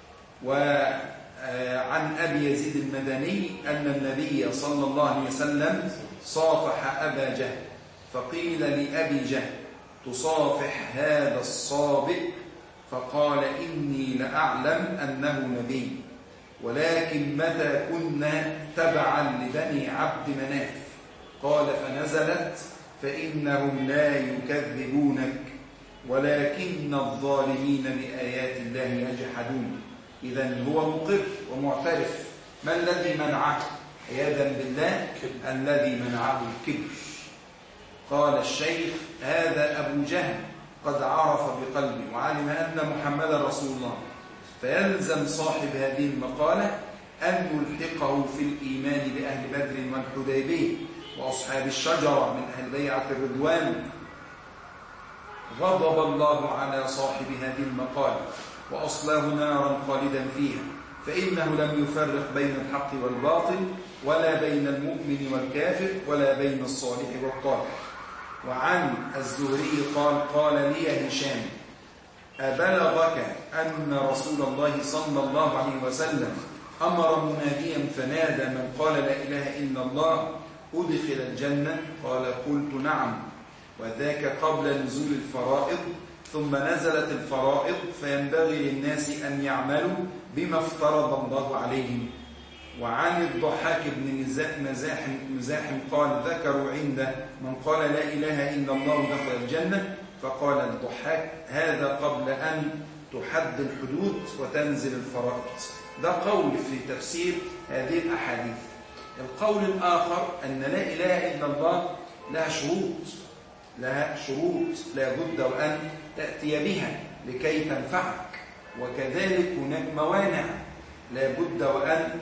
وعن أبي يزيد المدني أن النبي صلى الله عليه وسلم صافح أبا جهل فقيل لأبي جهل تصافح هذا الصابئ؟ فقال إني لأعلم أنه نبي ولكن متى كنا تبعا لبني عبد مناف؟ قال فنزلت فإنهم لا يكذبونك ولكن الظالمين بآيات الله يجحدون. إذن هو مقر ومعترف. ما الذي منعه؟ عياذا بالله الذي منعه الكبر. قال الشيخ هذا أبو جهل قد عرف بقلبه وعلم أن محمد رسول الله، فيلزم صاحب هذه المقالة أن نلحقه في الإيمان بأهل بدر والحديبية وأصحاب الشجرة من أهل بيعة الرضوان. غضب الله على صاحب هذه المقالة وأصلاه نارا خالدا فيها فإنه لم يفرق بين الحق والباطل ولا بين المؤمن والكافر ولا بين الصالح والطالح. وعن الزهري قال قال لي هشام أبلغك أن رسول الله صلى الله عليه وسلم أمر مناديا فنادى من قال لا إله إلا الله أدخل الجنة؟ قال قلت نعم. وذاك قبل نزول الفرائض، ثم نزلت الفرائض فينبغي للناس أن يعملوا بما افترض الله عليهم. وعن الضحاك بن مزاح, مزاح قال ذكروا عند من قال لا إله إلا الله دخل الجنة، فقال الضحاك هذا قبل أن تحد الحدود وتنزل الفرائض. ده قول في تفسير هذه الأحاديث. القول الآخر أن لا إله إلا الله لها شروط، لها شروط لا بد وأن تأتي بها لكي تنفعك، وكذلك هناك موانع لا بد وأن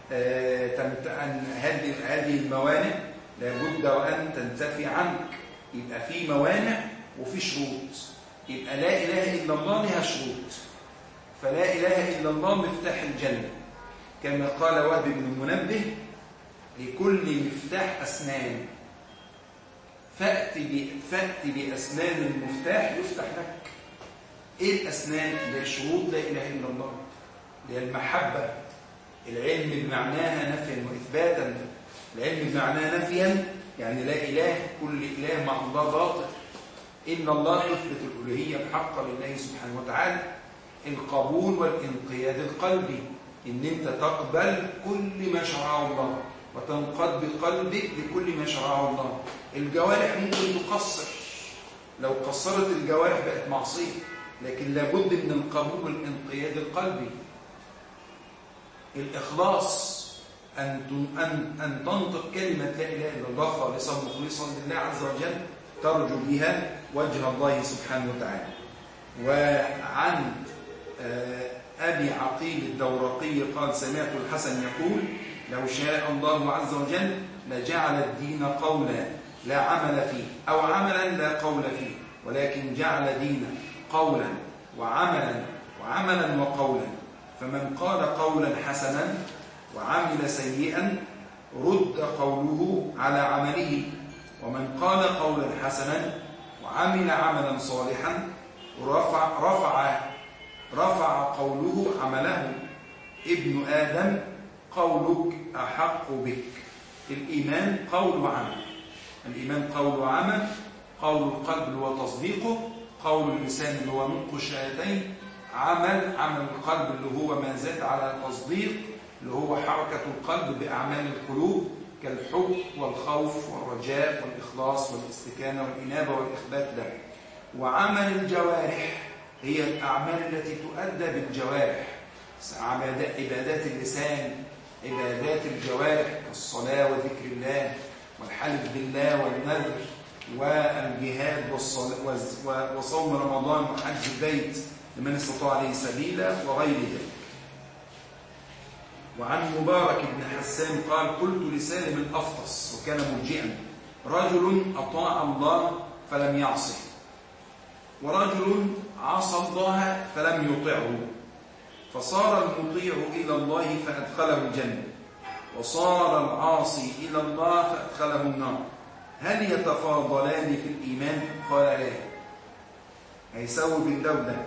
هذه هذه الموانع لا بد وأن تنتفي عنك. يبقى في موانع وفي شروط. يبقى لا إله إلا الله لها شروط، فلا إله إلا الله مفتاح الجنة، كما قال وهب بن المنبه لكل مفتاح أسنان، فأت فأت بأسنان المفتاح يفتح لك. إيه الأسنان؟ اللي هي شروط لا إله إلا الله، اللي هي المحبة، العلم بمعناها نفيا وإثباتا. العلم بمعناها نفيا يعني لا إله، كل إله مع الله باطل، إن الله يثبت الألوهية الحق لله سبحانه وتعالى. القبول والانقياد القلبي، إن أنت تقبل كل ما شرعه الله وتنقاد بقلبك لكل ما شرعه الله. الجوارح ممكن تقصر، لو قصرت الجوارح بقت معصية، لكن لابد من القبول والانقياد القلبي. الإخلاص أن أن أن تنطق كلمة لا إله إلا الله خالصا مخلصا لله عز وجل، ترجو بها وجه الله سبحانه وتعالى. وعن أبي عقيل الدورقي قال سمعت الحسن يقول لو شاء الله عز وجل لجعل الدين قولا لا عمل فيه، أو عملا لا قول فيه، ولكن جعل دينا قولا وعملا وعملا وقولا. فمن قال قولا حسنا وعمل سيئا رد قوله على عمله، ومن قال قولا حسنا وعمل عملا صالحا رفع رفع رفع قوله عمله. ابن آدم قولك أحق بك. الإيمان قول وعمل. الإيمان قول وعمل، قول القلب وتصديقه، قول اللسان اللي هو نطق الشهادتين، عمل عمل القلب اللي هو ما زاد على التصديق اللي هو حركة القلب بأعمال القلوب كالحب والخوف والرجاء والإخلاص والاستكانة والإنابة والإخبات له. وعمل الجوارح هي الأعمال التي تؤدى بالجوارح، عبادات اللسان، عبادات الجوارح كالصلاة وذكر الله والحلف بالله والنذر والجهاد وصوم رمضان وحج البيت لمن استطاع عليه سبيلا وغير ذلك. وعن مبارك بن حسان قال قلت لسالم الأفطس وكان مرجئا رجل أطاع الله فلم يعصه، ورجل عصى الله فلم يطعه، فصار المطيع إلى الله فأدخله الجنة، وصار العاصي إلى الله فأدخله النار، هل يتفاضلان في الإيمان؟ قال لا، هيسوي بالدولة.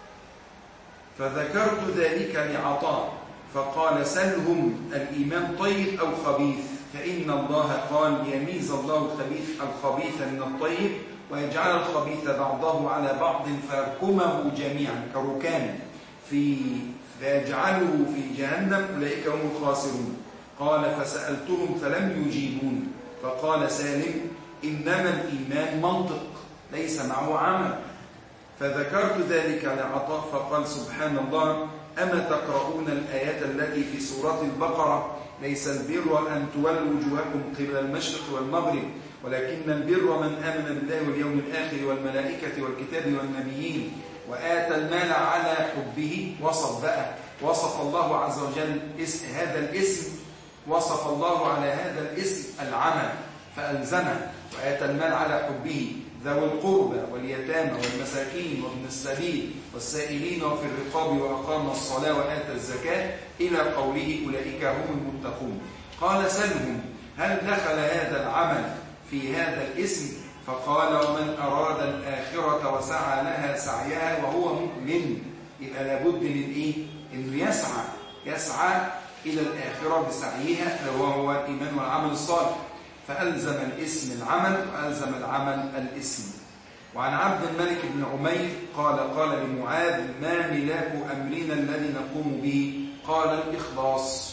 فذكرت ذلك لعطاء فقال سلهم الإيمان طيب أو خبيث، فإن الله قال يميز الله الخبيث الخبيث من الطيب ويجعل الخبيث بعضه على بعض فيركمه جميعا كركام في فيجعله في جهنم، أولئك هم الخاسرون. قال فسألتهم فلم يجيبوني، فقال سالم إنما الإيمان منطق ليس معه عمل. فذكرت ذلك لعطاء فقال سبحان الله أما تقرؤون الآيات التي في سورة البقرة ليس البر أن تولوا وجوهكم قبل المشرق والمغرب ولكن البر من آمن بالله واليوم الآخر والملائكة والكتاب والنبيين وآتى المال على حبه. وصف بقى وصف الله عز وجل اسم هذا الاسم، وصف الله على هذا الاسم العمل فألزمه، وآتى المال على حبه ذوي القربى واليتامى والمساكين وابن السبيل والسائلين وفي الرقاب وأقام الصلاة وآتى الزكاة إلى قوله أولئك هم المتقون. قال سلهم هل دخل هذا العمل في هذا الاسم؟ فقال ومن أراد الآخرة وسعى لها سعيها وهو مؤمن. يبقى لابد من إيه؟ إنه يسعى يسعى إلى الآخرة بسعيها وهو الإيمان والعمل الصالح. فألزم الاسم العمل وألزم العمل الاسم. وعن عبد الملك بن عمير قال قال لمعاذ ما ملاك أمرنا الذي نقوم به؟ قال الإخلاص،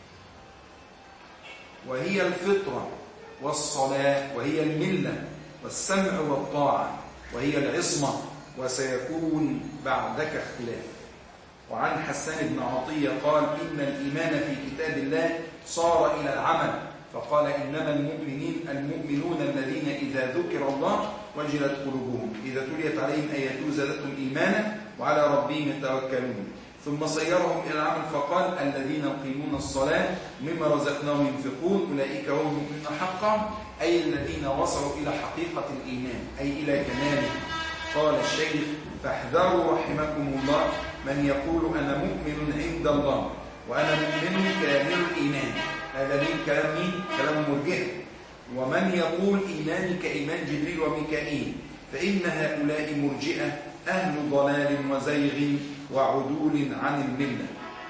وهي الفطرة والصلاة، وهي الملة والسمع والطاعة، وهي العصمة، وسيكون بعدك اختلاف. وعن حسان بن عطية قال إن الإيمان في كتاب الله صار إلى العمل، فقال إنما المؤمنين المؤمنون الذين إذا ذكر الله وجلت قلوبهم إذا تليت عليهم آياته زادتهم إيمانا وعلى ربهم يتوكلون. ثم صيرهم إلى العمل فقال الذين يقيمون الصلاة مما رزقناهم ينفقون أولئك هم المؤمنون حقا، أي الذين وصلوا إلى حقيقة الإيمان أي إلى كماله. قال الشيخ فاحذروا رحمكم الله من يقول أنا مؤمن عند الله وأنا مؤمن كامل الإيمان. هذا مين كلام مين؟ كلام مرجئة. ومن يقول إيماني كإيمان جبريل وميكائيل، فإن هؤلاء مرجئة أهل ضلال وزيغ وعدول عن الملة.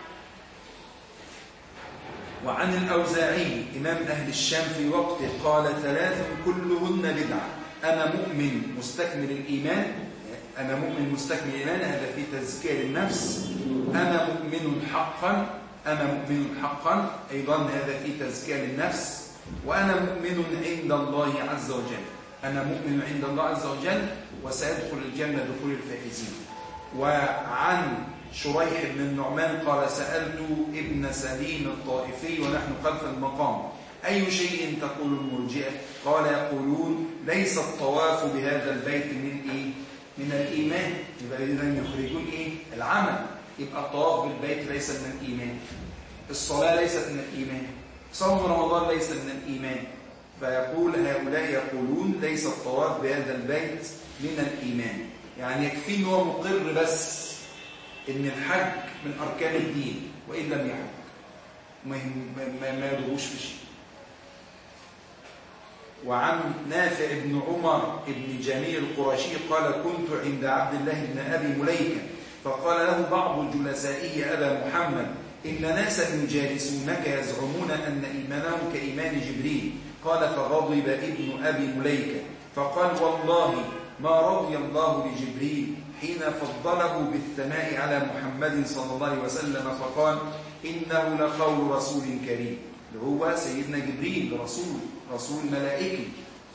وعن الأوزاعي إمام أهل الشام في وقته قال ثلاث كلهن بدعة: أنا مؤمن مستكمل الإيمان، أنا مؤمن مستكمل الإيمان، هذا في تزكية النفس. أنا مؤمن حقا، أنا مؤمن حقا أيضا هذا في تزكية للنفس. وأنا مؤمن عند الله عز وجل، أنا مؤمن عند الله عز وجل وسيدخل الجنة دخول الفائزين. وعن شريح بن النعمان قال سألت ابن سليم الطائفي ونحن خلف المقام أي شيء تقول المرجئة؟ قال يقولون ليس الطواف بهذا البيت من إيه؟ من الإيمان. يبقى إذن يخرجون إيه؟ العمل. يبقى الطواف بالبيت ليس من الإيمان، الصلاة ليست من الإيمان، صوم رمضان ليس من الإيمان. فيقول هؤلاء يقولون ليس الطواف بهذا البيت من الإيمان. يعني يكفي أنه هو مقر بس إن الحج من أركان الدين، وإن لم يحج ما, ما, ما يدغوش في شيء. وعن نافع بن عمر بن جميل القرشي قال كنت عند عبد الله بن أبي مليكة فقال له بعض جلسائه أبا محمد إن ناسا يجالسونك يزعمون أن إيمانهم كإيمان جبريل. قال فغضب ابن أبي مليكة فقال والله ما رضي الله لجبريل حين فضله بالثناء على محمد صلى الله عليه وسلم فقال إنه لقول رسول كريم، اللي هو سيدنا جبريل، رسول رسول ملائكي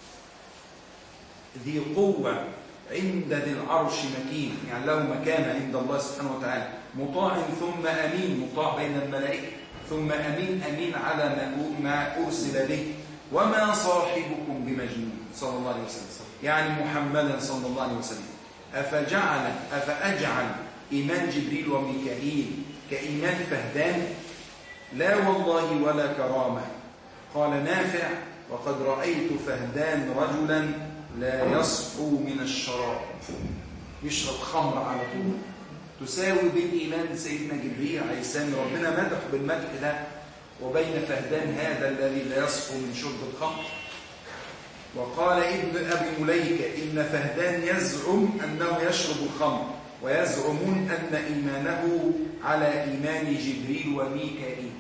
ذي قوة عند ذي العرش مكين، يعني له مكانة عند الله سبحانه وتعالى، مطاع ثم أمين، مطاع بين الملائكة، ثم أمين أمين على ما أرسل به. وما صاحبكم بمجنون صلى الله عليه وسلم، يعني محمدا صلى الله عليه وسلم. أفجعل أفأجعل إيمان جبريل وميكائيل كإيمان فهدان؟ لا والله ولا كرامة. قال نافع وقد رأيت فهدان رجلا لا يصحو من الشراب، يشرب خمر على طول، تساوي بالإيمان سيدنا جبريل عليه السلام. ربنا مدح بالمدح ده، وبين فهدان هذا الذي لا يصحو من شرب الخمر. وقال ابن أبي مليكة إن فهدان يزعم أنه يشرب الخمر ويزعمون أن إيمانه على إيمان جبريل وميكائيل.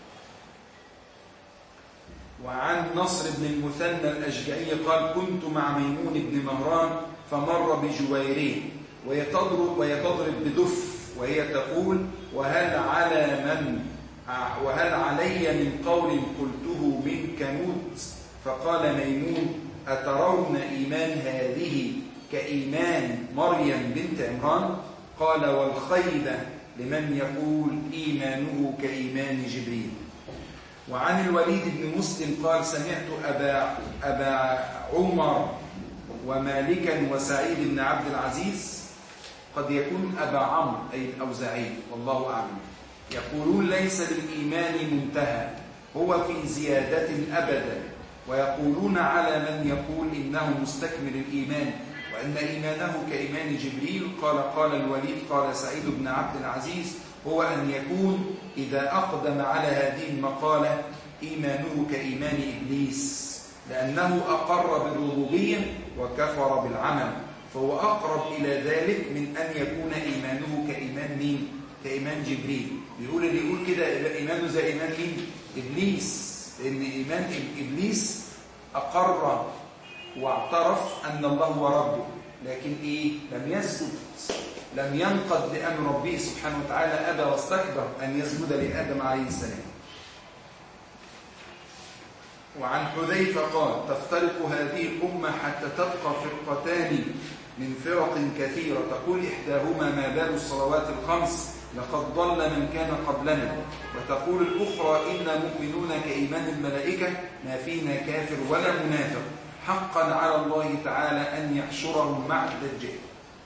وعن نصر بن المثنى الأشجعي قال كنت مع ميمون بن مهران فمر بجويرين ويتضرب ويتضرب بدف وهي تقول وهل على من وهل علي من قول قلته من كنوت؟ فقال ميمون أترون إيمان هذه كإيمان مريم بنت عمران؟ قال والخيبة لمن يقول إيمانه كإيمان جبريل. وعن الوليد بن مسلم قال سمعت أبا, أبا عمر ومالكا وسعيد بن عبد العزيز، قد يكون أبا عمرو أي الأوزاعي والله أعلم، يقولون ليس للإيمان منتهى، هو في زيادة أبدا ويقولون على من يقول إنه مستكمل الإيمان وأن إيمانه كإيمان جبريل. قال قال الوليد قال سعيد بن عبد العزيز هو أن يكون إذا أقدم على هذه المقالة إيمانه كإيمان إبليس، لأنه أقر بالربوبية وكفر بالعمل، فهو أقرب إلى ذلك من أن يكون إيمانه كإيمان مين؟ كإيمان جبريل. بيقول اللي يقول كده إيمانه زي إيمان مين؟ إبليس، لأن إيمان إبليس أقر واعترف أن الله هو ربه، لكن إيه؟ لم يسجد، لم ينقض لأمر ربه سبحانه وتعالى، أبى واستكبر أن يسجد لآدم عليه السلام. وعن حذيفة قال تفترق هذه الأمة حتى تبقى فرقتان من فرق كثيرة، تقول إحداهما ما بال الصلوات الخمس لقد ضل من كان قبلنا، وتقول الأخرى إنا مؤمنون كإيمان الملائكة ما فينا كافر ولا منافق، حقا على الله تعالى أن يحشرهم مع الدجال.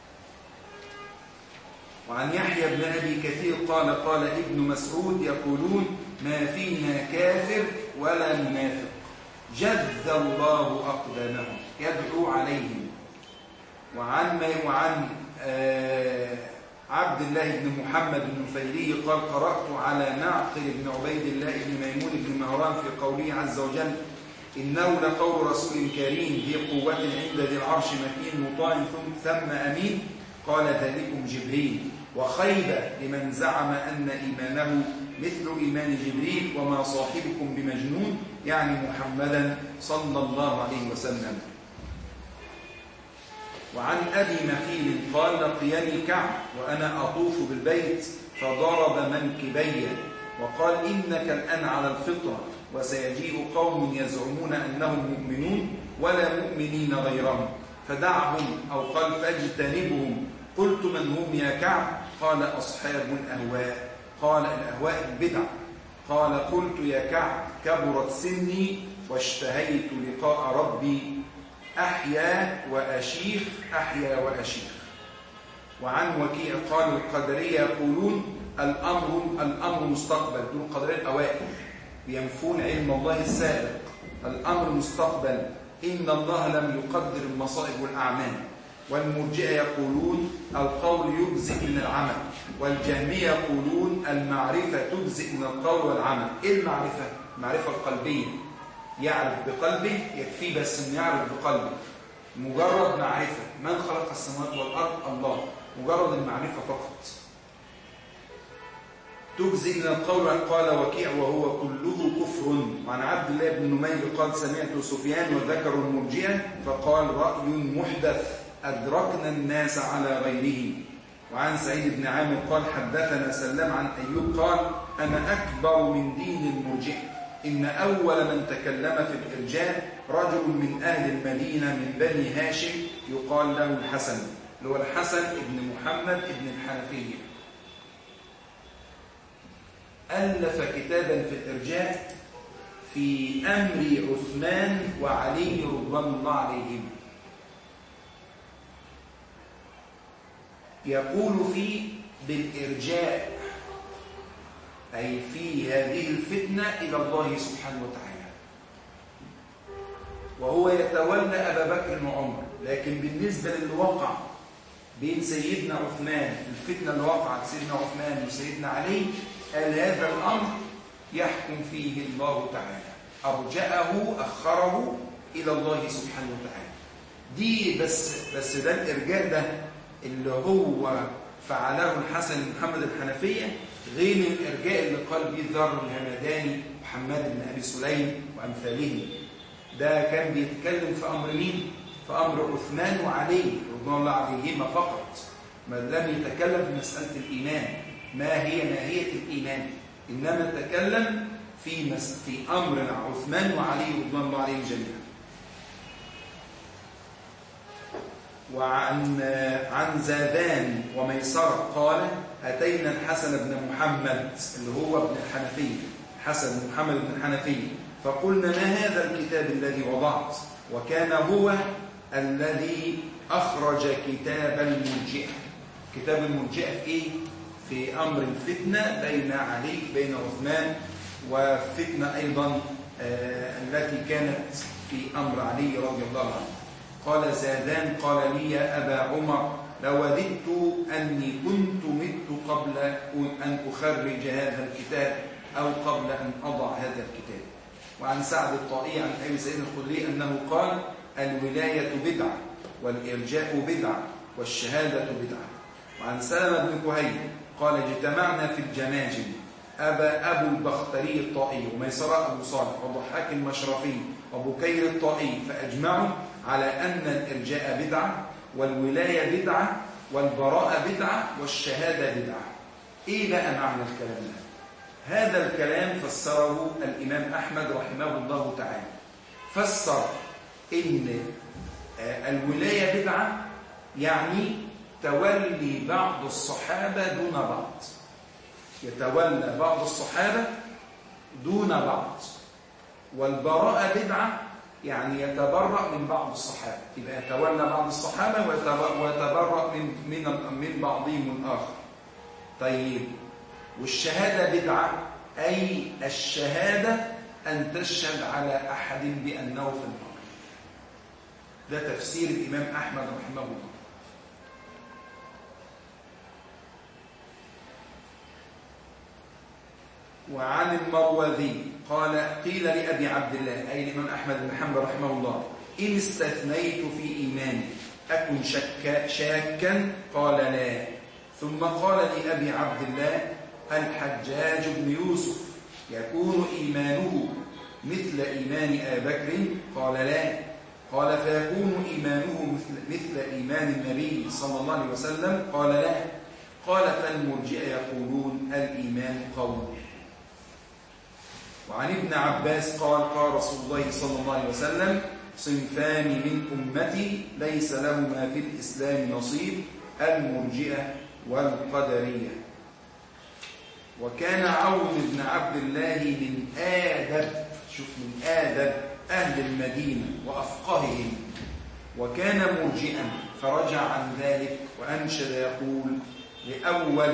وعن يحيى بن أبي كثير قال قال ابن مسعود يقولون ما فينا كافر ولا منافق، جد الله أقدامهم يدعو عليهم. وعن وعن آه عبد الله بن محمد النفيلي قال قرأت على معقل بن عبيد الله بن ميمون بن مهران في قوله عز وجل إنه لقول رسول كريم ذي قوة عند ذي العرش مكين مطاع ثم أمين، قال ذلكم جبريل، وخيب لمن زعم أن إيمانه مثل إيمان جبريل وما صاحبكم بمجنون، يعني محمدا صلى الله عليه وسلم. وعن أبي مخيل قال لقيني كعب وأنا أطوف بالبيت فضرب منكبي وقال إنك الآن على الفطرة، وسيجيء قوم يزعمون أنهم مؤمنون ولا مؤمنين غيرهم فدعهم، أو قال فاجتنبهم. قلت من هم يا كعب؟ قال أصحاب الأهواء. قال الأهواء البدع. قال قلت يا كعب كبرت سني واشتهيت لقاء ربي، أحيا وأشيخ أحيا وأشيخ. وعن وكيع قال القدرية يقولون الأمر الأمر مستقبل، دون القدرية الأوائل ينفون علم الله السابق، الأمر مستقبل، إن الله لم يقدر المصائب والأعمال. والمرجئة يقولون القول يجزئ من العمل، والجهمية يقولون المعرفة تجزئ من القول والعمل. إيه المعرفة؟ المعرفة القلبية، يعرف بقلبه يكفي، بس إن يعرف بقلبه مجرد معرفة. من خلق السماوات والأرض؟ الله، مجرد المعرفة فقط. تجزئ من القول. قال وكيع وهو كله كفر. وعن عبد الله بن نمير قال سمعت سفيان وذكر المرجئة فقال رأي محدث أدركنا الناس على غيره. وعن سعيد بن عامر قال حدثنا سلام عن أيوب قال أنا أكبر من دين المرجئة، إن أول من تكلم في الإرجاء رجل من أهل المدينة من بني هاشم يقال له الحسن، اللي هو الحسن بن محمد بن الحنفية، ألف كتابا في الإرجاء في أمر عثمان وعلي رضوان الله عليهم، يقول فيه بالإرجاء أي في هذه الفتنة إلى الله سبحانه وتعالى، وهو يتولى أبا بكر وعمر. لكن بالنسبة للي وقع بين سيدنا عثمان، الفتنة اللي وقعت سيدنا عثمان وسيدنا علي، قال هذا الأمر يحكم فيه الله تعالى، أرجأه أخره إلى الله سبحانه وتعالى. دي بس بس ده الإرجاء ده اللي هو فعله الحسن بن محمد الحنفية، غير الإرجاء اللي قال به ذر الهمداني محمد بن أبي سليم وأمثاله. ده كان بيتكلم في أمر مين؟ في أمر عثمان وعلي رضوان الله عليهما فقط، ما لم يتكلم في مسألة الإيمان، ما هي ماهية الإيمان، إنما تكلم في في أمر عثمان وعلي رضوان الله عليهم جميعا. وعن عن زادان وميسرة قال أتينا الحسن بن محمد اللي هو ابن الحنفية، حسن بن محمد بن الحنفية، فقلنا ما هذا الكتاب الذي وضعت؟ وكان هو الذي أخرج كتاب المرجئة. كتاب المرجئة في إيه؟ في أمر الفتنة بين علي بين عثمان، وفتنة أيضا آه التي كانت في أمر علي رضي الله عنه. قال زادان قال لي يا أبا عمر لوددت أني كنت مت قبل أن أخرج هذا الكتاب أو قبل أن أضع هذا الكتاب. وعن سعد الطائي عن أبي سعيد الخدري أنه قال الولاية بدعة والإرجاء بدعة والشهادة بدعة. وعن سلمة بن كهيل قال اجتمعنا في الجماجم أبا أبو البختري الطائي وميسرة أبو صالح وضحاك المشرفي وبكير الطائي فأجمعوا على أن الإرجاء بدعة والولاية بدعة والبراءة بدعة والشهادة بدعة. إيه بقى معنى الكلام ده؟ هذا الكلام فسره الإمام أحمد رحمه الله تعالى. فسر إن الولاية بدعة يعني تولي بعض الصحابة دون بعض، يتولى بعض الصحابة دون بعض. والبراءة بدعة يعني يتبرأ من بعض الصحابة، يبقى يتولى بعض الصحابة ويتبرأ من من من بعضهم الآخر. طيب والشهادة بدعة أي الشهادة أن تشهد على أحد بأنه في النار. ده تفسير الإمام أحمد رحمه الله. وعن المروذي قال قيل لأبي عبد الله أي الإمام أحمد بن حنبل رحمه الله إن استثنيت في إيماني أكن شك شاكا قال لا. ثم قال لأبي عبد الله الحجاج بن يوسف يكون إيمانه مثل إيمان أبي بكر قال لا. قال فيكون إيمانه مثل, مثل إيمان النبي صلى الله عليه وسلم قال لا. قال فالمرجئة يقولون الإيمان قول. وعن ابن عباس قال قال رسول الله صلى الله عليه وسلم صنفان من أمتي ليس لهما في الإسلام نصيب المرجئة والقدرية. وكان عون بن عبد الله من آدب، شوف من آدب أهل المدينة وأفقههم، وكان مرجئا فرجع عن ذلك وأنشد يقول لأول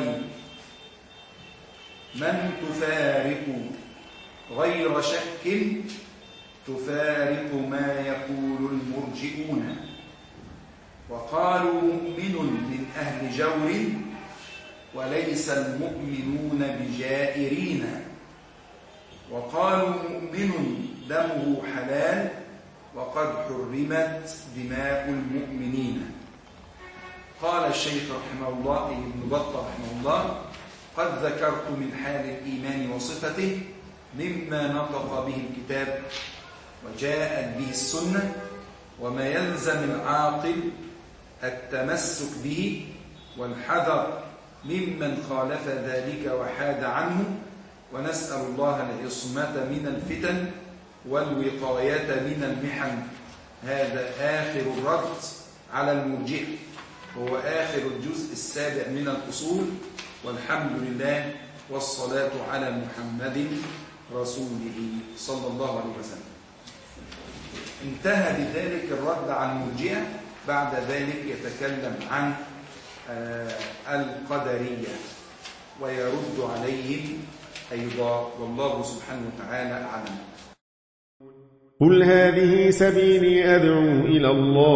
من تفارق غير شك تفارق ما يقول المرجئون. وقالوا مؤمن من أهل جور وليس المؤمنون بجائرين. وقالوا مؤمن دمه حلال وقد حرمت دماء المؤمنين. قال الشيخ رحمه الله ابن بطة رحمه الله قد ذكرت من حال الإيمان وصفته مما نطق به الكتاب وجاءت به السنة وما يلزم العاقل التمسك به والحذر ممن خالف ذلك وحاد عنه. ونسأل الله العصمة من الفتن والوقاية من المحن. هذا آخر الرد على المرجئة وهو آخر الجزء السابع من الأصول. والحمد لله والصلاة على محمد رسوله صلى الله عليه وسلم. انتهى بذلك الرد عن المرجئة. بعد ذلك يتكلم عن آه القدرية ويرد عليهم أيضا، والله سبحانه وتعالى أعلم. قل هذه سبيلي أدعو إلى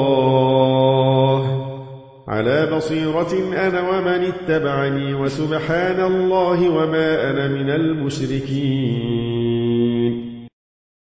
الله على بصيرة أنا ومن اتبعني وسبحان الله وما أنا من المشركين.